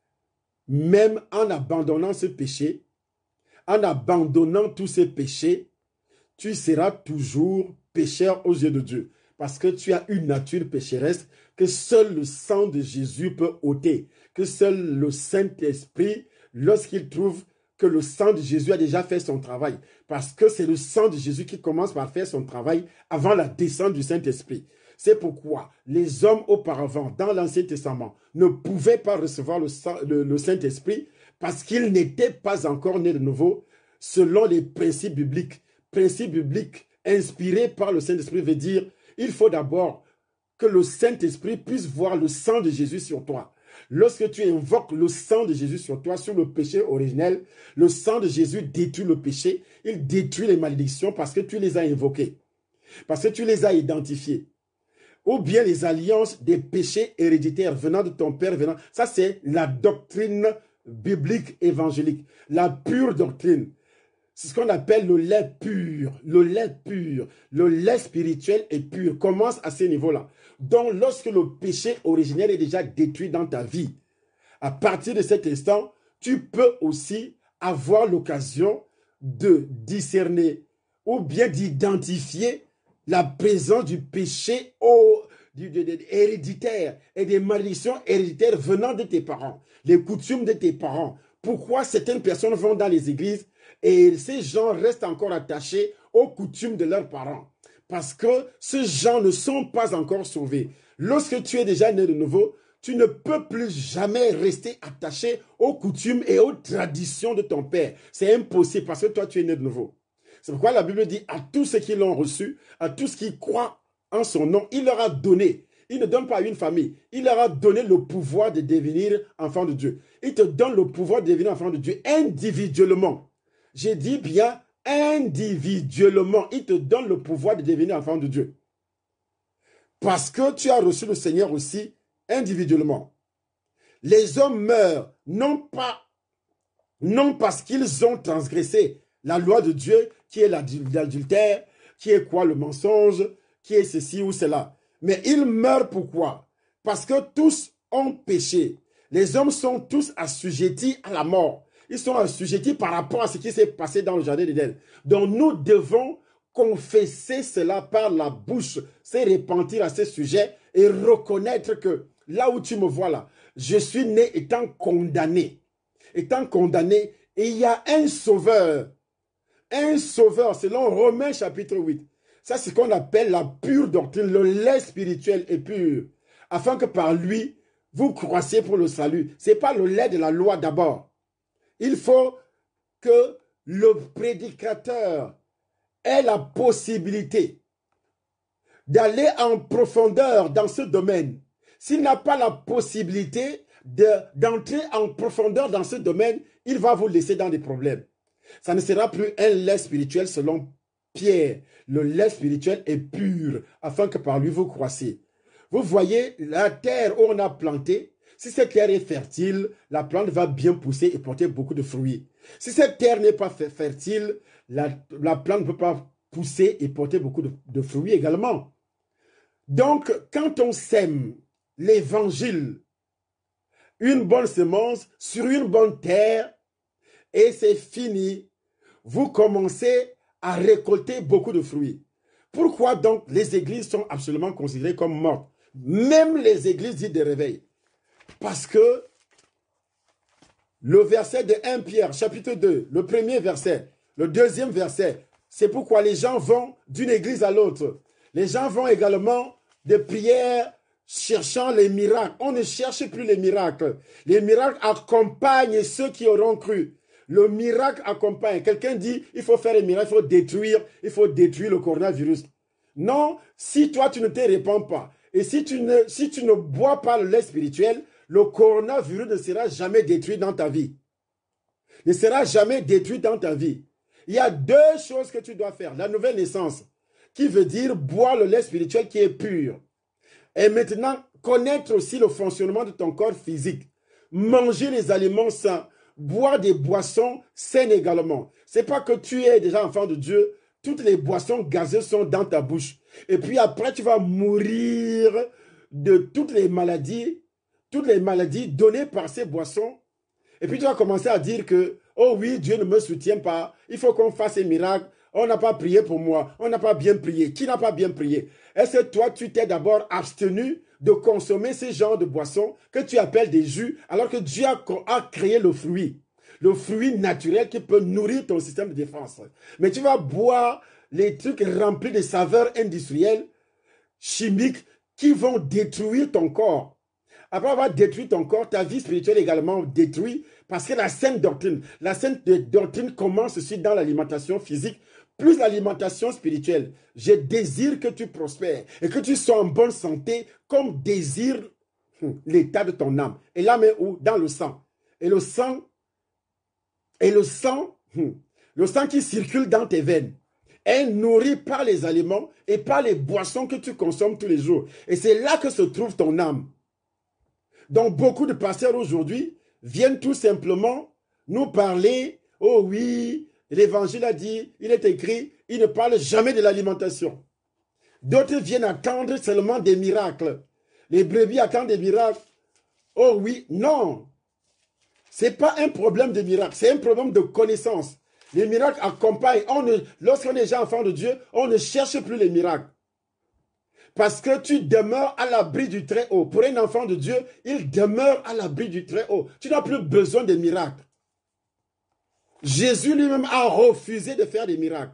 Même en abandonnant ce péché, en abandonnant tous ces péchés, tu seras toujours pécheur aux yeux de Dieu. Parce que tu as une nature pécheresse que seul le sang de Jésus peut ôter. Que seul le Saint-Esprit, lorsqu'il trouve que le sang de Jésus a déjà fait son travail. Parce que c'est le sang de Jésus qui commence par faire son travail avant la descente du Saint-Esprit. C'est pourquoi les hommes auparavant, dans l'Ancien Testament, ne pouvaient pas recevoir le Saint-Esprit parce qu'ils n'étaient pas encore nés de nouveau selon les principes bibliques. Principes bibliques inspirés par le Saint-Esprit veut dire il faut d'abord que le Saint-Esprit puisse voir le sang de Jésus sur toi. Lorsque tu invoques le sang de Jésus sur toi, sur le péché originel, le sang de Jésus détruit le péché, il détruit les malédictions parce que tu les as invoquées, parce que tu les as identifiées. Ou bien les alliances des péchés héréditaires venant de ton père, ça c'est la doctrine biblique évangélique, la pure doctrine. C'est ce qu'on appelle le lait pur, le lait pur, le lait spirituel est pur. Commence à ce niveau-là. Donc, lorsque le péché originel est déjà détruit dans ta vie, à partir de cet instant, tu peux aussi avoir l'occasion de discerner ou bien d'identifier la présence du péché héréditaire et des malédictions héréditaires venant de tes parents, les coutumes de tes parents. Pourquoi certaines personnes vont dans les églises et ces gens restent encore attachés aux coutumes de leurs parents? Parce que ces gens ne sont pas encore sauvés. Lorsque tu es déjà né de nouveau, tu ne peux plus jamais rester attaché aux coutumes et aux traditions de ton père. C'est impossible parce que toi, tu es né de nouveau. C'est pourquoi la Bible dit à tous ceux qui l'ont reçu, à tous qui croient en son nom, il leur a donné. Il ne donne pas à une famille. Il leur a donné le pouvoir de devenir enfant de Dieu. Il te donne le pouvoir de devenir enfant de Dieu individuellement. J'ai dit bien individuellement. Il te donne le pouvoir de devenir enfant de Dieu. Parce que tu as reçu le Seigneur aussi individuellement. Les hommes meurent non parce qu'ils ont transgressé la loi de Dieu, qui est l'adultère, qui est quoi le mensonge, qui est ceci ou cela. Mais ils meurent pourquoi? Parce que tous ont péché. Les hommes sont tous assujettis à la mort. Ils sont assujettis par rapport à ce qui s'est passé dans le jardin d'Éden. Donc nous devons confesser cela par la bouche, se repentir à ce sujet et reconnaître que là où tu me vois là, je suis né étant condamné. Étant condamné, et il y a un sauveur selon Romains chapitre 8. Ça, c'est ce qu'on appelle la pure doctrine, le lait spirituel est pur, afin que par lui, vous croissiez pour le salut. Ce n'est pas le lait de la loi d'abord. Il faut que le prédicateur ait la possibilité d'aller en profondeur dans ce domaine. S'il n'a pas la possibilité d'entrer en profondeur dans ce domaine, il va vous laisser dans des problèmes. Ça ne sera plus un lait spirituel selon Pierre. Le lait spirituel est pur, afin que par lui vous croissiez. Vous voyez, la terre où on a planté, Si cette terre est fertile, la plante va bien pousser et porter beaucoup de fruits. Si cette terre n'est pas fertile, la plante ne peut pas pousser et porter beaucoup de fruits également. Donc, quand on sème l'évangile, une bonne semence sur une bonne terre, et c'est fini, vous commencez à récolter beaucoup de fruits. Pourquoi donc les églises sont absolument considérées comme mortes? Même les églises dites de réveil. Parce que le verset de 1 Pierre, chapitre 2, le premier verset, le deuxième verset, c'est pourquoi les gens vont d'une église à l'autre. Les gens vont également de prières cherchant les miracles. On ne cherche plus les miracles. Les miracles accompagnent ceux qui auront cru. Le miracle accompagne. Quelqu'un dit, il faut faire un miracle, il faut détruire le coronavirus. Non, si toi tu ne te répands pas, et si tu ne bois pas le lait spirituel, le coronavirus ne sera jamais détruit dans ta vie. Ne sera jamais détruit dans ta vie. Il y a deux choses que tu dois faire. La nouvelle naissance, qui veut dire boire le lait spirituel qui est pur. Et maintenant, connaître aussi le fonctionnement de ton corps physique. Manger les aliments sains. Boire des boissons saines également. Ce n'est pas que tu es déjà enfant de Dieu, toutes les boissons gazeuses sont dans ta bouche. Et puis après, tu vas mourir de toutes les maladies données par ces boissons. Et puis tu vas commencer à dire que, oh oui, Dieu ne me soutient pas, il faut qu'on fasse un miracle, on n'a pas prié pour moi, on n'a pas bien prié. Qui n'a pas bien prié? Est-ce que toi, tu t'es d'abord abstenu de consommer ce genre de boissons que tu appelles des jus, alors que Dieu a créé le fruit naturel qui peut nourrir ton système de défense. Mais tu vas boire les trucs remplis de saveurs industrielles, chimiques, qui vont détruire ton corps. Après avoir détruit ton corps, ta vie spirituelle est également détruite parce que la saine doctrine commence aussi dans l'alimentation physique, plus l'alimentation spirituelle. Je désire que tu prospères et que tu sois en bonne santé comme désire l'état de ton âme. Et l'âme est où? Dans le sang. Et le sang qui circule dans tes veines est nourri par les aliments et par les boissons que tu consommes tous les jours. Et c'est là que se trouve ton âme. Donc beaucoup de pasteurs aujourd'hui viennent tout simplement nous parler, oh oui, l'évangile a dit, il est écrit, il ne parle jamais de l'alimentation. D'autres viennent attendre seulement des miracles. Les brebis attendent des miracles. Oh oui, non. Ce n'est pas un problème de miracle, c'est un problème de connaissance. Les miracles accompagnent. Lorsqu'on est déjà enfant de Dieu, on ne cherche plus les miracles. Parce que tu demeures à l'abri du Très-Haut. Pour un enfant de Dieu, il demeure à l'abri du Très-Haut. Tu n'as plus besoin de miracles. Jésus lui-même a refusé de faire des miracles.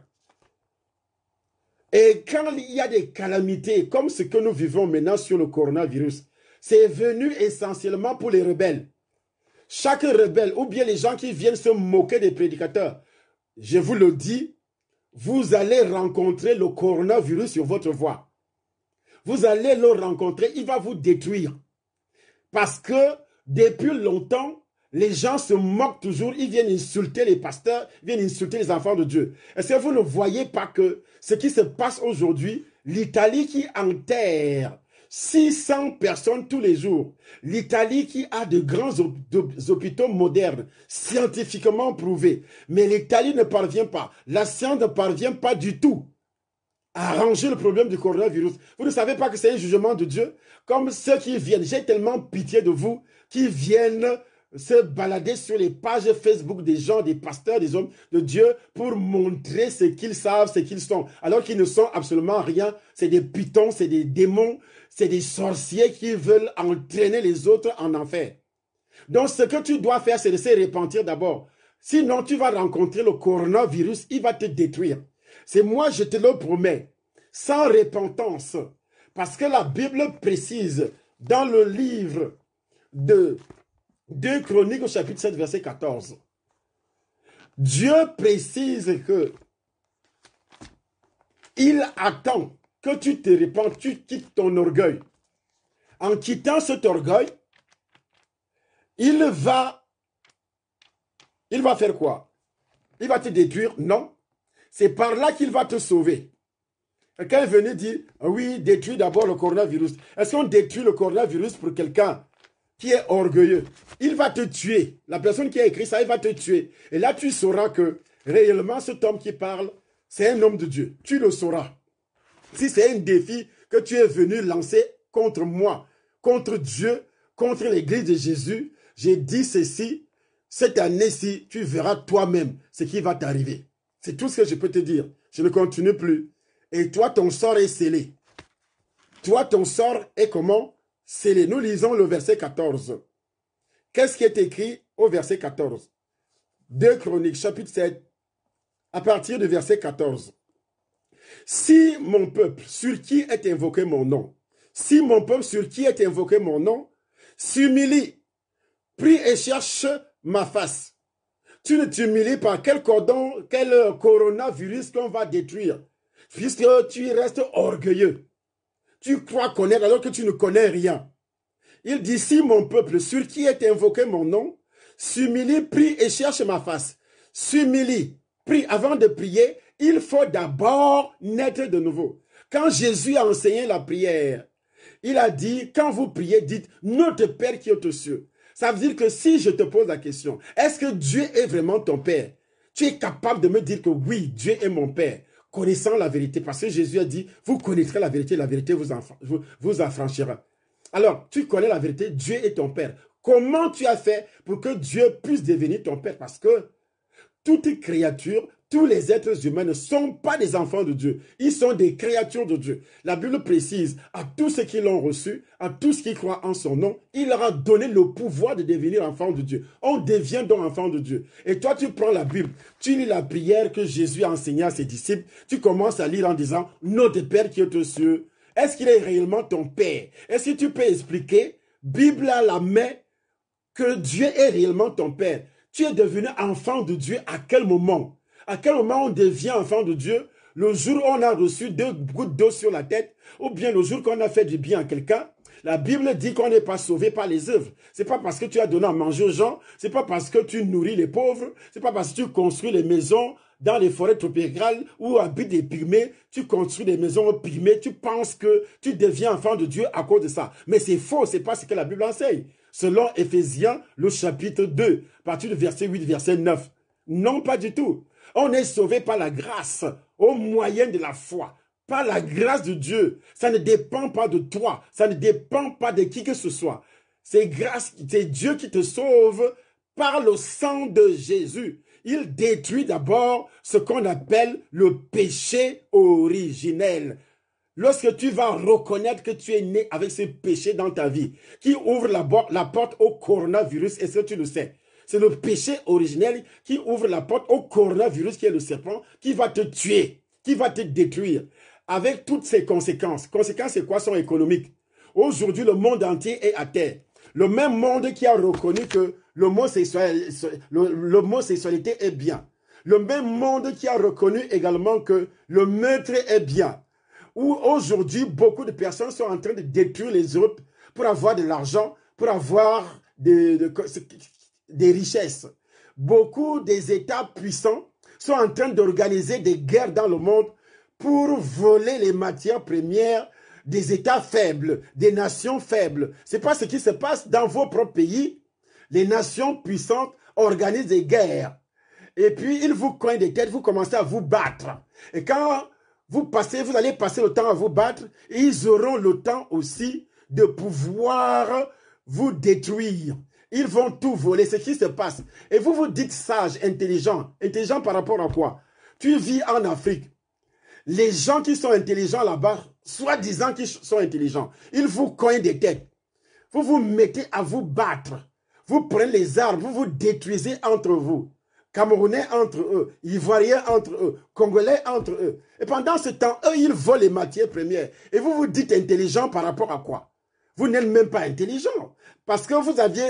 Et quand il y a des calamités, comme ce que nous vivons maintenant sur le coronavirus, c'est venu essentiellement pour les rebelles. Chaque rebelle, ou bien les gens qui viennent se moquer des prédicateurs, je vous le dis, vous allez rencontrer le coronavirus sur votre voie. Vous allez le rencontrer, il va vous détruire. Parce que depuis longtemps, les gens se moquent toujours, ils viennent insulter les pasteurs, ils viennent insulter les enfants de Dieu. Est-ce que vous ne voyez pas que ce qui se passe aujourd'hui, l'Italie qui enterre 600 personnes tous les jours, l'Italie qui a de grands hôpitaux modernes, scientifiquement prouvés, mais l'Italie ne parvient pas, la science ne parvient pas du tout à arranger le problème du coronavirus. Vous ne savez pas que c'est un jugement de Dieu? Comme ceux qui viennent, j'ai tellement pitié de vous, qui viennent se balader sur les pages Facebook des gens, des pasteurs, des hommes de Dieu pour montrer ce qu'ils savent, ce qu'ils sont. Alors qu'ils ne sont absolument rien. C'est des pitons, c'est des démons, c'est des sorciers qui veulent entraîner les autres en enfer. Donc ce que tu dois faire, c'est de se repentir d'abord. Sinon, tu vas rencontrer le coronavirus, il va te détruire. C'est moi, je te le promets, sans repentance. Parce que la Bible précise dans le livre de 2 Chroniques au chapitre 7, verset 14. Dieu précise que il attend que tu te répandes, tu quittes ton orgueil. En quittant cet orgueil, il va faire quoi? Il va te détruire? Non. C'est par là qu'il va te sauver. Quelqu'un venait dire, oui, détruis d'abord le coronavirus. Est-ce qu'on détruit le coronavirus pour quelqu'un qui est orgueilleux, il va te tuer. La personne qui a écrit ça, il va te tuer. Et là, tu sauras que réellement, cet homme qui parle, c'est un homme de Dieu. Tu le sauras. Si c'est un défi que tu es venu lancer contre moi, contre Dieu, contre l'église de Jésus, j'ai dit ceci, cette année-ci, tu verras toi-même ce qui va t'arriver. C'est tout ce que je peux te dire. Je ne continue plus. Et toi, ton sort est scellé. Toi, ton sort est comment? Scellé. Nous lisons le verset 14. Qu'est-ce qui est écrit au verset 14? 2 Chroniques, chapitre 7, à partir du verset 14. Si mon peuple, sur qui est invoqué mon nom, si mon peuple, sur qui est invoqué mon nom, s'humilie, prie et cherche ma face. Tu ne t'humilies pas. Quel cordon, quel coronavirus qu'on va détruire, puisque tu restes orgueilleux. Tu crois connaître alors que tu ne connais rien. Il dit, si mon peuple, sur qui est invoqué mon nom, s'humilie, prie et cherche ma face. S'humilie, prie. Avant de prier, il faut d'abord naître de nouveau. Quand Jésus a enseigné la prière, il a dit, quand vous priez, dites, notre Père qui est aux cieux. Ça veut dire que si je te pose la question, est-ce que Dieu est vraiment ton Père? Tu es capable de me dire que oui, Dieu est mon Père, connaissant la vérité. Parce que Jésus a dit, vous connaîtrez la vérité vous affranchira. Alors, tu connais la vérité, Dieu est ton Père. Comment tu as fait pour que Dieu puisse devenir ton Père? Parce que toute créature, tous les êtres humains ne sont pas des enfants de Dieu. Ils sont des créatures de Dieu. La Bible précise à tous ceux qui l'ont reçu, à tous ceux qui croient en son nom, il leur a donné le pouvoir de devenir enfants de Dieu. On devient donc enfant de Dieu. Et toi, tu prends la Bible, tu lis la prière que Jésus a enseignée à ses disciples, tu commences à lire en disant, notre Père qui est aux cieux, est-ce qu'il est réellement ton Père? Est-ce que tu peux expliquer, Bible à la main, que Dieu est réellement ton Père? Tu es devenu enfant de Dieu à quel moment? À quel moment on devient enfant de Dieu? Le jour où on a reçu 2 gouttes d'eau sur la tête, ou bien le jour qu'on a fait du bien à quelqu'un? La Bible dit qu'on n'est pas sauvé par les œuvres. C'est pas parce que tu as donné à manger aux gens, c'est pas parce que tu nourris les pauvres, c'est pas parce que tu construis les maisons dans les forêts tropicales où habitent des pygmées, tu construis des maisons aux pygmées, tu penses que tu deviens enfant de Dieu à cause de ça. Mais c'est faux, c'est pas ce que la Bible enseigne. Selon Éphésiens, le chapitre 2, à partir du verset 8, verset 9. Non, pas du tout. On est sauvé par la grâce, au moyen de la foi, par la grâce de Dieu. Ça ne dépend pas de toi, ça ne dépend pas de qui que ce soit. C'est grâce, c'est Dieu qui te sauve par le sang de Jésus. Il détruit d'abord ce qu'on appelle le péché originel. Lorsque tu vas reconnaître que tu es né avec ce péché dans ta vie, qui ouvre la porte au coronavirus, est-ce que tu le sais? C'est le péché originel qui ouvre la porte au coronavirus, qui est le serpent, qui va te tuer, qui va te détruire, avec toutes ses conséquences. Conséquences, c'est quoi? Sont économiques. Aujourd'hui, le monde entier est à terre. Le même monde qui a reconnu que l'homosexualité est bien. Le même monde qui a reconnu également que le meurtre est bien. Où aujourd'hui, beaucoup de personnes sont en train de détruire les autres pour avoir de l'argent, pour avoir des richesses. Beaucoup des États puissants sont en train d'organiser des guerres dans le monde pour voler les matières premières des États faibles, des nations faibles. Ce n'est pas ce qui se passe dans vos propres pays. Les nations puissantes organisent des guerres. Et puis, ils vous coignent des têtes, vous commencez à vous battre. Et quand vous allez passer le temps à vous battre, et ils auront le temps aussi de pouvoir vous détruire. Ils vont tout voler, ce qui se passe. Et vous vous dites sage, intelligent. Intelligent par rapport à quoi? Tu vis en Afrique. Les gens qui sont intelligents là-bas, soi-disant qu'ils sont intelligents, ils vous cognent des têtes. Vous vous mettez à vous battre. Vous prenez les armes, vous vous détruisez entre vous. Camerounais entre eux, Ivoiriens entre eux, Congolais entre eux. Et pendant ce temps, eux, ils volent les matières premières. Et vous vous dites intelligent par rapport à quoi? Vous n'êtes même pas intelligent. Parce que vous aviez,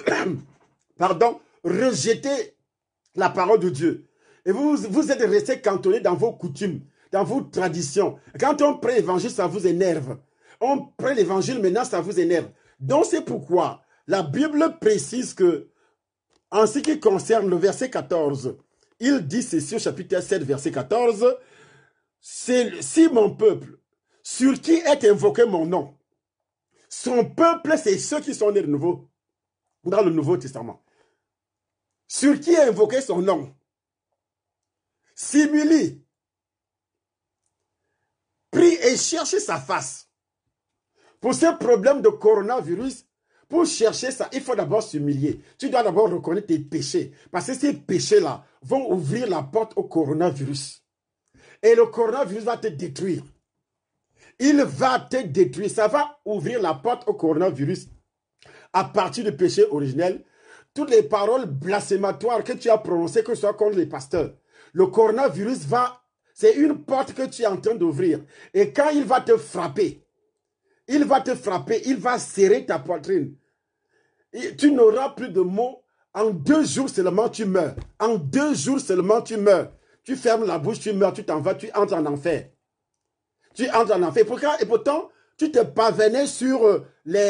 rejeté la parole de Dieu. Et vous êtes resté cantonné dans vos coutumes, dans vos traditions. Quand on prend l'évangile, ça vous énerve. On prend l'évangile, maintenant, ça vous énerve. Donc, c'est pourquoi la Bible précise que, en ce qui concerne le verset 14, il dit ceci au chapitre 7, verset 14, « Si mon peuple, sur qui est invoqué mon nom, Son peuple, c'est ceux qui sont nés de nouveau dans le Nouveau Testament. Sur qui a invoqué son nom? Simuli. Prie et cherche sa face. Pour ce problème de coronavirus, pour chercher ça, il faut d'abord s'humilier. Tu dois d'abord reconnaître tes péchés. Parce que ces péchés-là vont ouvrir la porte au coronavirus. Et le coronavirus va te détruire. Il va te détruire. Ça va ouvrir la porte au coronavirus. À partir du péché originel, toutes les paroles blasphématoires que tu as prononcées, que ce soit contre les pasteurs, le coronavirus va... C'est une porte que tu es en train d'ouvrir. Et quand il va te frapper, il va serrer ta poitrine. Et tu n'auras plus de mots. En 2 jours seulement, tu meurs. En 2 jours seulement, tu meurs. Tu fermes la bouche, tu meurs, tu t'en vas, tu entres en enfer. Tu entres en enfer. Et pourtant, tu te parvenais sur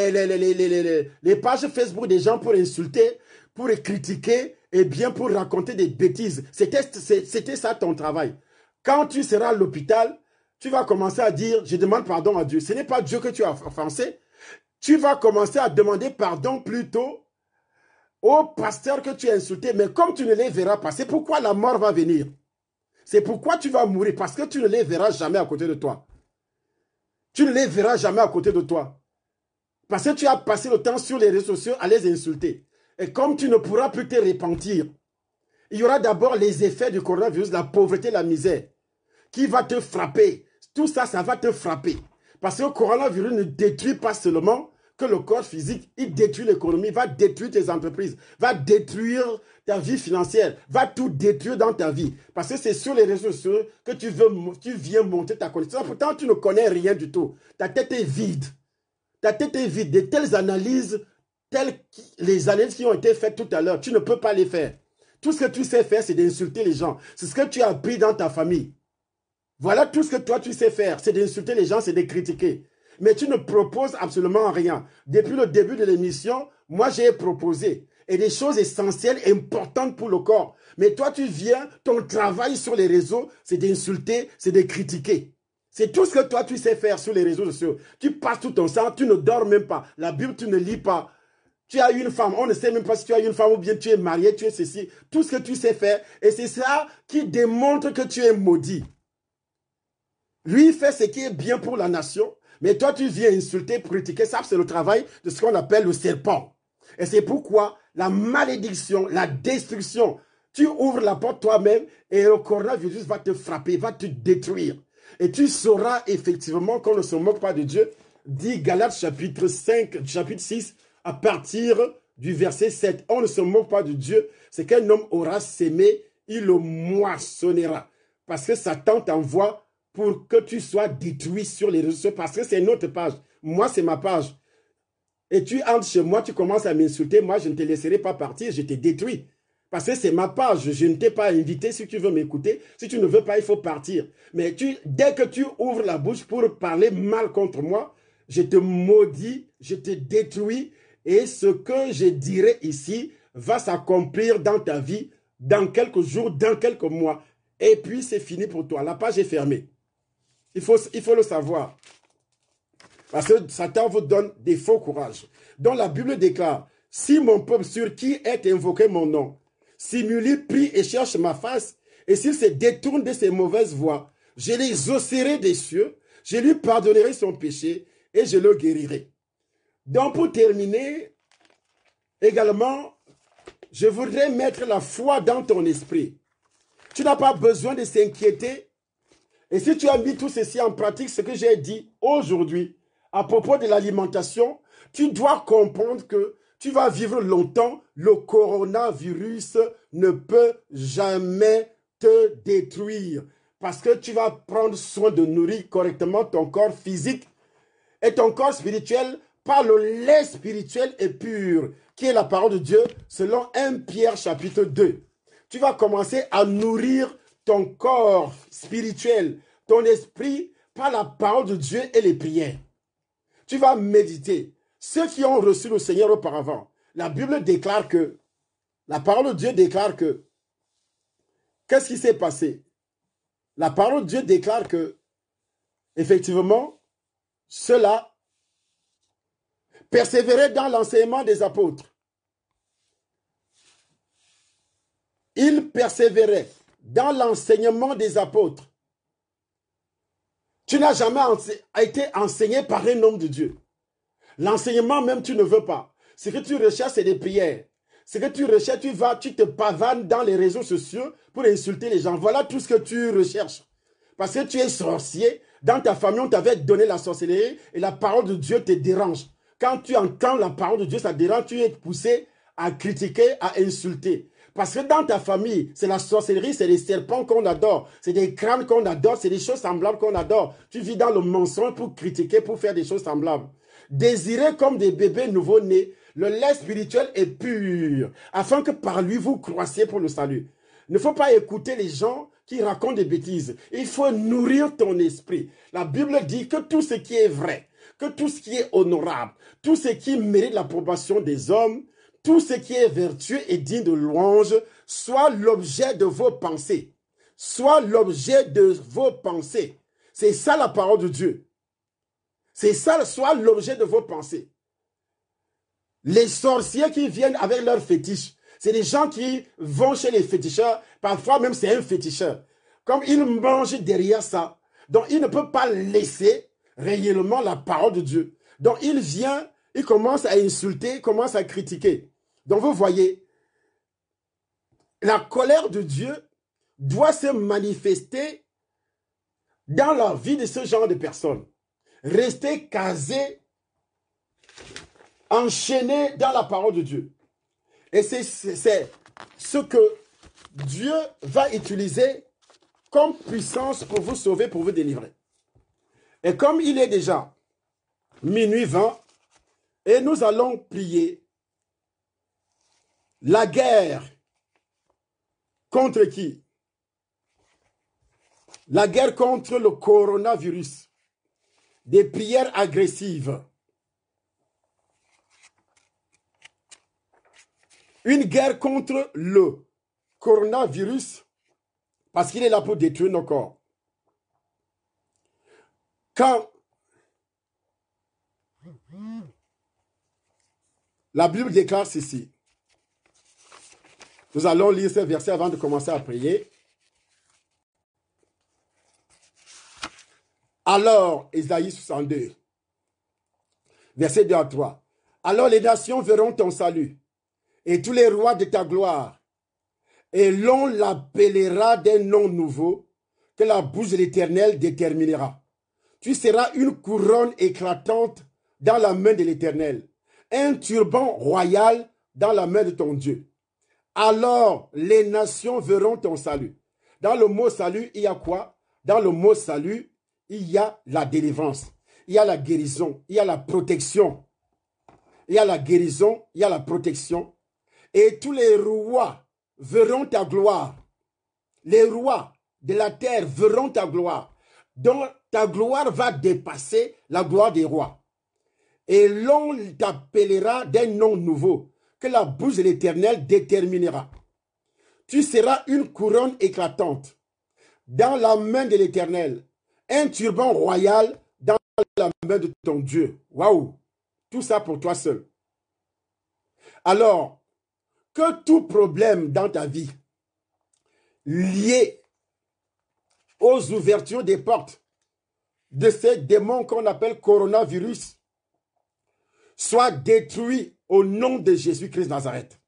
les pages Facebook des gens pour insulter, pour critiquer et bien pour raconter des bêtises. C'était ça ton travail. Quand tu seras à l'hôpital, tu vas commencer à dire, je demande pardon à Dieu. Ce n'est pas Dieu que tu as offensé. Tu vas commencer à demander pardon plutôt au pasteur que tu as insulté. Mais comme tu ne les verras pas, c'est pourquoi la mort va venir. C'est pourquoi tu vas mourir, parce que tu ne les verras jamais à côté de toi. Tu ne les verras jamais à côté de toi. Parce que tu as passé le temps sur les réseaux sociaux à les insulter. Et comme tu ne pourras plus te repentir, il y aura d'abord les effets du coronavirus, la pauvreté, la misère, qui va te frapper. Tout ça, ça va te frapper. Parce que le coronavirus ne détruit pas seulement que le corps physique, il détruit l'économie, va détruire tes entreprises, va détruire ta vie financière, va tout détruire dans ta vie. Parce que c'est sur les réseaux sociaux que tu viens monter ta connaissance. Pourtant, tu ne connais rien du tout. Ta tête est vide. Ta tête est vide. De telles analyses, les analyses qui ont été faites tout à l'heure, tu ne peux pas les faire. Tout ce que tu sais faire, c'est d'insulter les gens. C'est ce que tu as appris dans ta famille. Voilà tout ce que toi, tu sais faire. C'est d'insulter les gens, c'est de critiquer. Mais tu ne proposes absolument rien. Depuis le début de l'émission, moi, j'ai proposé. Et des choses essentielles, importantes pour le corps. Mais toi, tu viens, ton travail sur les réseaux, c'est d'insulter, c'est de critiquer. C'est tout ce que toi, tu sais faire sur les réseaux sociaux. Tu passes tout ton temps, tu ne dors même pas. La Bible, tu ne lis pas. Tu as une femme, on ne sait même pas si tu as une femme ou bien tu es marié, tu es ceci. Tout ce que tu sais faire. Et c'est ça qui démontre que tu es maudit. Lui fait ce qui est bien pour la nation, mais toi tu viens insulter, critiquer. Ça, c'est le travail de ce qu'on appelle le serpent. Et c'est pourquoi la malédiction, la destruction, tu ouvres la porte toi-même et le coronavirus va te frapper, va te détruire. Et tu sauras effectivement qu'on ne se moque pas de Dieu, dit Galates chapitre 5, chapitre 6, à partir du verset 7. On ne se moque pas de Dieu, c'est qu'un homme aura sémé, il le moissonnera. Parce que Satan t'envoie pour que tu sois détruit sur les réseaux sociaux, parce que c'est notre page. Moi, c'est ma page. Et tu entres chez moi, tu commences à m'insulter, moi, je ne te laisserai pas partir, je te détruis. Parce que c'est ma page, je ne t'ai pas invité. Si tu veux m'écouter, si tu ne veux pas, il faut partir. Mais dès que tu ouvres la bouche pour parler mal contre moi, je te maudis, je te détruis. Et ce que je dirai ici va s'accomplir dans ta vie, dans quelques jours, dans quelques mois. Et puis, c'est fini pour toi. La page est fermée. Il faut le savoir. Parce que Satan vous donne des faux courages. Donc la Bible déclare, si mon peuple sur qui est invoqué mon nom, simule, prie et cherche ma face, et s'il se détourne de ses mauvaises voies, je l'exaucerai des cieux, je lui pardonnerai son péché et je le guérirai. Donc pour terminer, également, je voudrais mettre la foi dans ton esprit. Tu n'as pas besoin de s'inquiéter. Et si tu as mis tout ceci en pratique, ce que j'ai dit aujourd'hui, à propos de l'alimentation, tu dois comprendre que tu vas vivre longtemps. Le coronavirus ne peut jamais te détruire. Parce que tu vas prendre soin de nourrir correctement ton corps physique et ton corps spirituel par le lait spirituel et pur, qui est la parole de Dieu, selon 1 Pierre chapitre 2. Tu vas commencer à nourrir ton corps spirituel, ton esprit, par la parole de Dieu et les prières. Tu vas méditer. Ceux qui ont reçu le Seigneur auparavant, la Bible déclare que, la parole de Dieu déclare que, qu'est-ce qui s'est passé? La parole de Dieu déclare que, effectivement, ceux-là persévérait dans l'enseignement des apôtres. Il persévérait dans l'enseignement des apôtres. Tu n'as jamais été enseigné par un homme de Dieu. L'enseignement même, tu ne veux pas. Ce que tu recherches, c'est des prières. Ce que tu recherches, tu te pavanes dans les réseaux sociaux pour insulter les gens. Voilà tout ce que tu recherches. Parce que tu es sorcier. Dans ta famille, on t'avait donné la sorcellerie et la parole de Dieu te dérange. Quand tu entends la parole de Dieu, ça te dérange. Tu es poussé à critiquer, à insulter. Parce que dans ta famille, c'est la sorcellerie, c'est les serpents qu'on adore, c'est des crânes qu'on adore, c'est des choses semblables qu'on adore. Tu vis dans le mensonge pour critiquer, pour faire des choses semblables. Désirez comme des bébés nouveau-nés, le lait spirituel est pur, afin que par lui vous croissiez pour le salut. Il ne faut pas écouter les gens qui racontent des bêtises. Il faut nourrir ton esprit. La Bible dit que tout ce qui est vrai, que tout ce qui est honorable, tout ce qui mérite l'approbation des hommes, tout ce qui est vertueux et digne de louange, soit l'objet de vos pensées. Soit l'objet de vos pensées. C'est ça la parole de Dieu. C'est ça, soit l'objet de vos pensées. Les sorciers qui viennent avec leurs fétiches, c'est des gens qui vont chez les féticheurs, parfois même c'est un féticheur. Comme ils mangent derrière ça, donc il ne peut pas laisser réellement la parole de Dieu. Donc il vient, il commence à insulter, il commence à critiquer. Donc vous voyez, la colère de Dieu doit se manifester dans la vie de ce genre de personnes. Rester casé, enchaîné dans la parole de Dieu. Et c'est ce que Dieu va utiliser comme puissance pour vous sauver, pour vous délivrer. Et comme il est déjà minuit 20, et nous allons prier la guerre contre qui? La guerre contre le coronavirus. Des prières agressives. Une guerre contre le coronavirus parce qu'il est là pour détruire nos corps. Quand la Bible déclare ceci, nous allons lire ce verset avant de commencer à prier. Alors, Ésaïe 62, verset 2 à 3. Alors les nations verront ton salut et tous les rois de ta gloire. Et l'on l'appellera d'un nom nouveau que la bouche de l'Éternel déterminera. Tu seras une couronne éclatante dans la main de l'Éternel, un turban royal dans la main de ton Dieu. Alors les nations verront ton salut. Dans le mot salut, il y a quoi? Dans le mot salut, il y a la délivrance, il y a la guérison, il y a la protection. Il y a la guérison, il y a la protection. Et tous les rois verront ta gloire. Les rois de la terre verront ta gloire. Donc ta gloire va dépasser la gloire des rois. Et l'on t'appellera d'un nom nouveau que la bouche de l'Éternel déterminera. Tu seras une couronne éclatante dans la main de l'Éternel, un turban royal dans la main de ton Dieu. Waouh! Tout ça pour toi seul. Alors, que tout problème dans ta vie lié aux ouvertures des portes de ces démons qu'on appelle coronavirus soit détruit au nom de Jésus-Christ de Nazareth.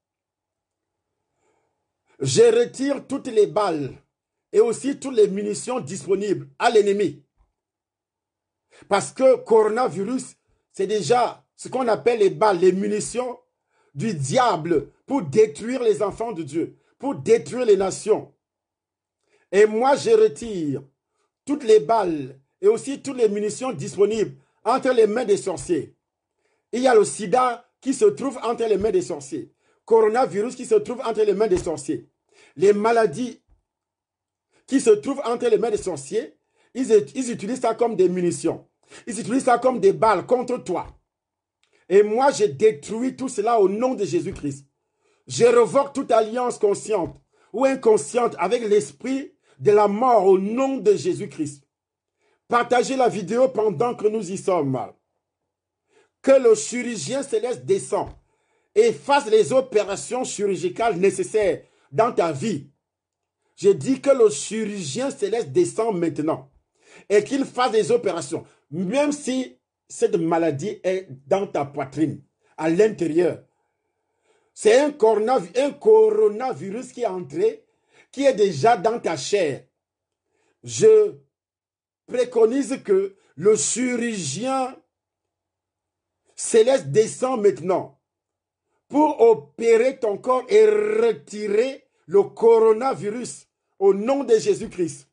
Je retire toutes les balles et aussi toutes les munitions disponibles à l'ennemi. Parce que coronavirus, c'est déjà ce qu'on appelle les balles, les munitions du diable pour détruire les enfants de Dieu, pour détruire les nations. Et moi, je retire toutes les balles et aussi toutes les munitions disponibles entre les mains des sorciers. Il y a le sida qui se trouve entre les mains des sorciers. Coronavirus qui se trouve entre les mains des sorciers. Les maladies qui se trouvent entre les mains des sorciers, ils utilisent ça comme des munitions. Ils utilisent ça comme des balles contre toi. Et moi, je détruis tout cela au nom de Jésus-Christ. Je revoque toute alliance consciente ou inconsciente avec l'esprit de la mort au nom de Jésus-Christ. Partagez la vidéo pendant que nous y sommes. que le chirurgien céleste descend et fasse les opérations chirurgicales nécessaires dans ta vie. Je dis que le chirurgien céleste descend maintenant et qu'il fasse des opérations, même si cette maladie est dans ta poitrine, à l'intérieur. C'est un coronavirus qui est entré, qui est déjà dans ta chair. Je préconise que le chirurgien céleste descend maintenant pour opérer ton corps et retirer le coronavirus au nom de Jésus-Christ.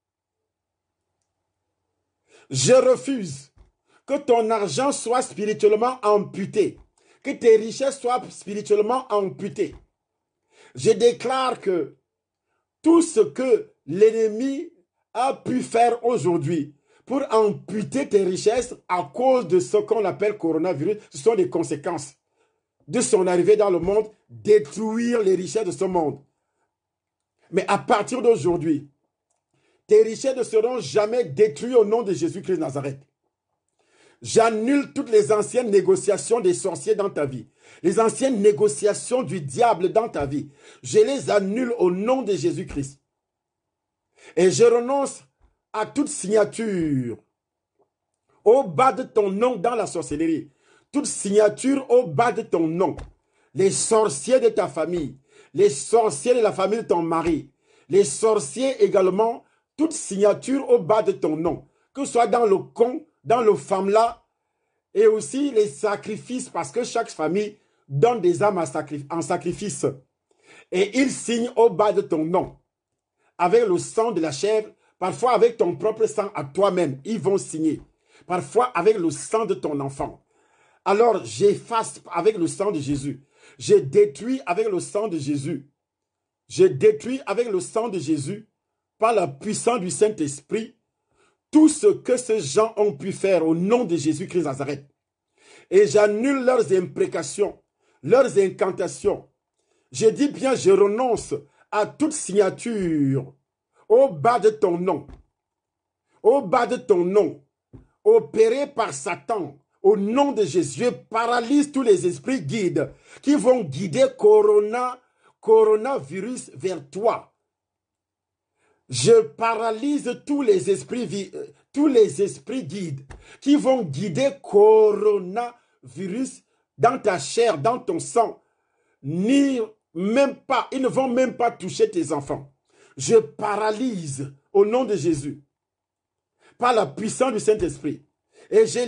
Je refuse que ton argent soit spirituellement amputé, que tes richesses soient spirituellement amputées. Je déclare que tout ce que l'ennemi a pu faire aujourd'hui pour amputer tes richesses à cause de ce qu'on appelle coronavirus, ce sont des conséquences de son arrivée dans le monde, détruire les richesses de ce monde. Mais à partir d'aujourd'hui, tes richesses ne seront jamais détruites au nom de Jésus-Christ de Nazareth. J'annule toutes les anciennes négociations des sorciers dans ta vie, les anciennes négociations du diable dans ta vie. Je les annule au nom de Jésus-Christ. Et je renonce à toute signature au bas de ton nom dans la sorcellerie. Toute signature au bas de ton nom. Les sorciers de ta famille, les sorciers de la famille de ton mari, les sorciers également, toute signature au bas de ton nom, que ce soit dans le con, dans le famla, et aussi les sacrifices, parce que chaque famille donne des âmes en sacrifice. Et ils signent au bas de ton nom, avec le sang de la chèvre, parfois avec ton propre sang à toi-même, ils vont signer. Parfois avec le sang de ton enfant. Alors j'efface avec le sang de Jésus. Je détruis avec le sang de Jésus. Je détruis avec le sang de Jésus, par la puissance du Saint-Esprit, tout ce que ces gens ont pu faire au nom de Jésus-Christ de Nazareth. Et j'annule leurs imprécations, leurs incantations. Je dis bien, je renonce à toute signature au bas de ton nom. Au bas de ton nom, opéré par Satan, au nom de Jésus, je paralyse tous les esprits guides qui vont guider coronavirus vers toi. Je paralyse tous les esprits guides qui vont guider coronavirus dans ta chair, dans ton sang. Ils ne vont même pas toucher tes enfants. Je paralyse au nom de Jésus par la puissance du Saint-Esprit. Et je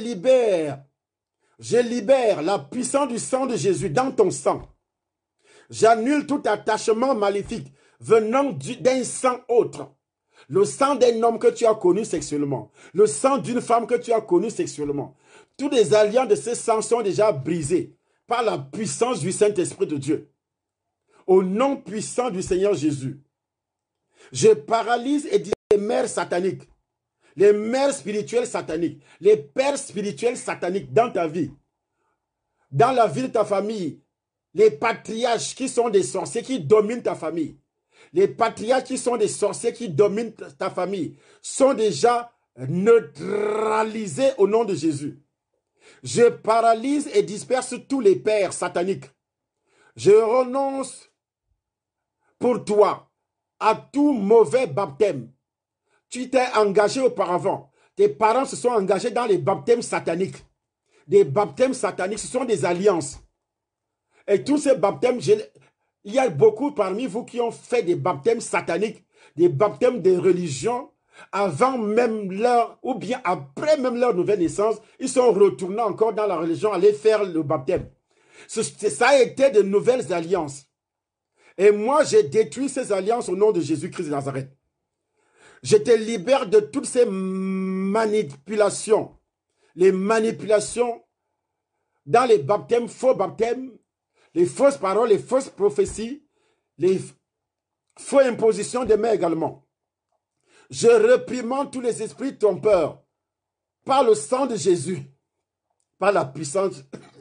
libère la puissance du sang de Jésus dans ton sang. J'annule tout attachement maléfique venant d'un sang autre. Le sang d'un homme que tu as connu sexuellement. Le sang d'une femme que tu as connu sexuellement. Tous les alliances de ce sang sont déjà brisés par la puissance du Saint-Esprit de Dieu. Au nom puissant du Seigneur Jésus. Je paralyse et dis les mères sataniques, les mères spirituelles sataniques, les pères spirituels sataniques dans ta vie, dans la vie de ta famille, les patriarches qui sont des sorciers qui dominent ta famille, les patriarches qui sont des sorciers qui dominent ta famille, sont déjà neutralisés au nom de Jésus. Je paralyse et disperse tous les pères sataniques. Je renonce pour toi à tout mauvais baptême. Tu t'es engagé auparavant. Tes parents se sont engagés dans les baptêmes sataniques. Des baptêmes sataniques, ce sont des alliances. Et tous ces baptêmes, il y a beaucoup parmi vous qui ont fait des baptêmes sataniques, des baptêmes de religion, avant même leur, ou bien après même leur nouvelle naissance, ils sont retournés encore dans la religion, aller faire le baptême. Ça a été de nouvelles alliances. Et moi, j'ai détruit ces alliances au nom de Jésus-Christ de Nazareth. Je te libère de toutes ces manipulations. Les manipulations dans les baptêmes, faux baptêmes, les fausses paroles, les fausses prophéties, les fausses impositions de mains également. Je réprimande tous les esprits trompeurs par le sang de Jésus, par la puissance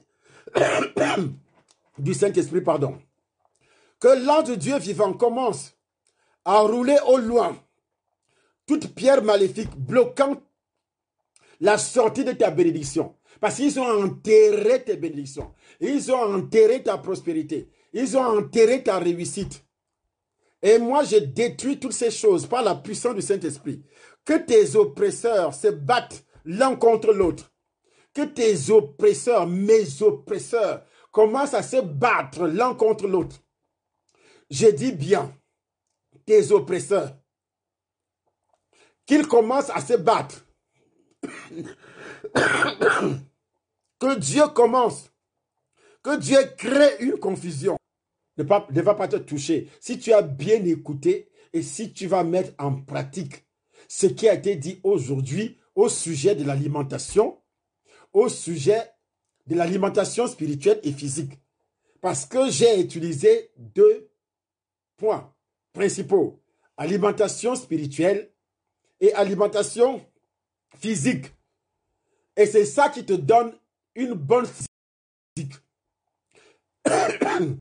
du Saint-Esprit, pardon. Que l'ange de Dieu vivant commence à rouler au loin toute pierre maléfique bloquant la sortie de ta bénédiction. Parce qu'ils ont enterré tes bénédictions. Ils ont enterré ta prospérité. Ils ont enterré ta réussite. Et moi, je détruis toutes ces choses par la puissance du Saint-Esprit. Que tes oppresseurs se battent l'un contre l'autre. Que tes oppresseurs, mes oppresseurs, commencent à se battre l'un contre l'autre. Je dis bien, tes oppresseurs, qu'ils commencent à se battre. Que Dieu commence, que Dieu crée une confusion. Ne va pas te toucher. Si tu as bien écouté et si tu vas mettre en pratique ce qui a été dit aujourd'hui au sujet de l'alimentation, au sujet de l'alimentation spirituelle et physique. Parce que j'ai utilisé 2 points principaux. Alimentation spirituelle et alimentation physique. Et c'est ça qui te donne une bonne physique.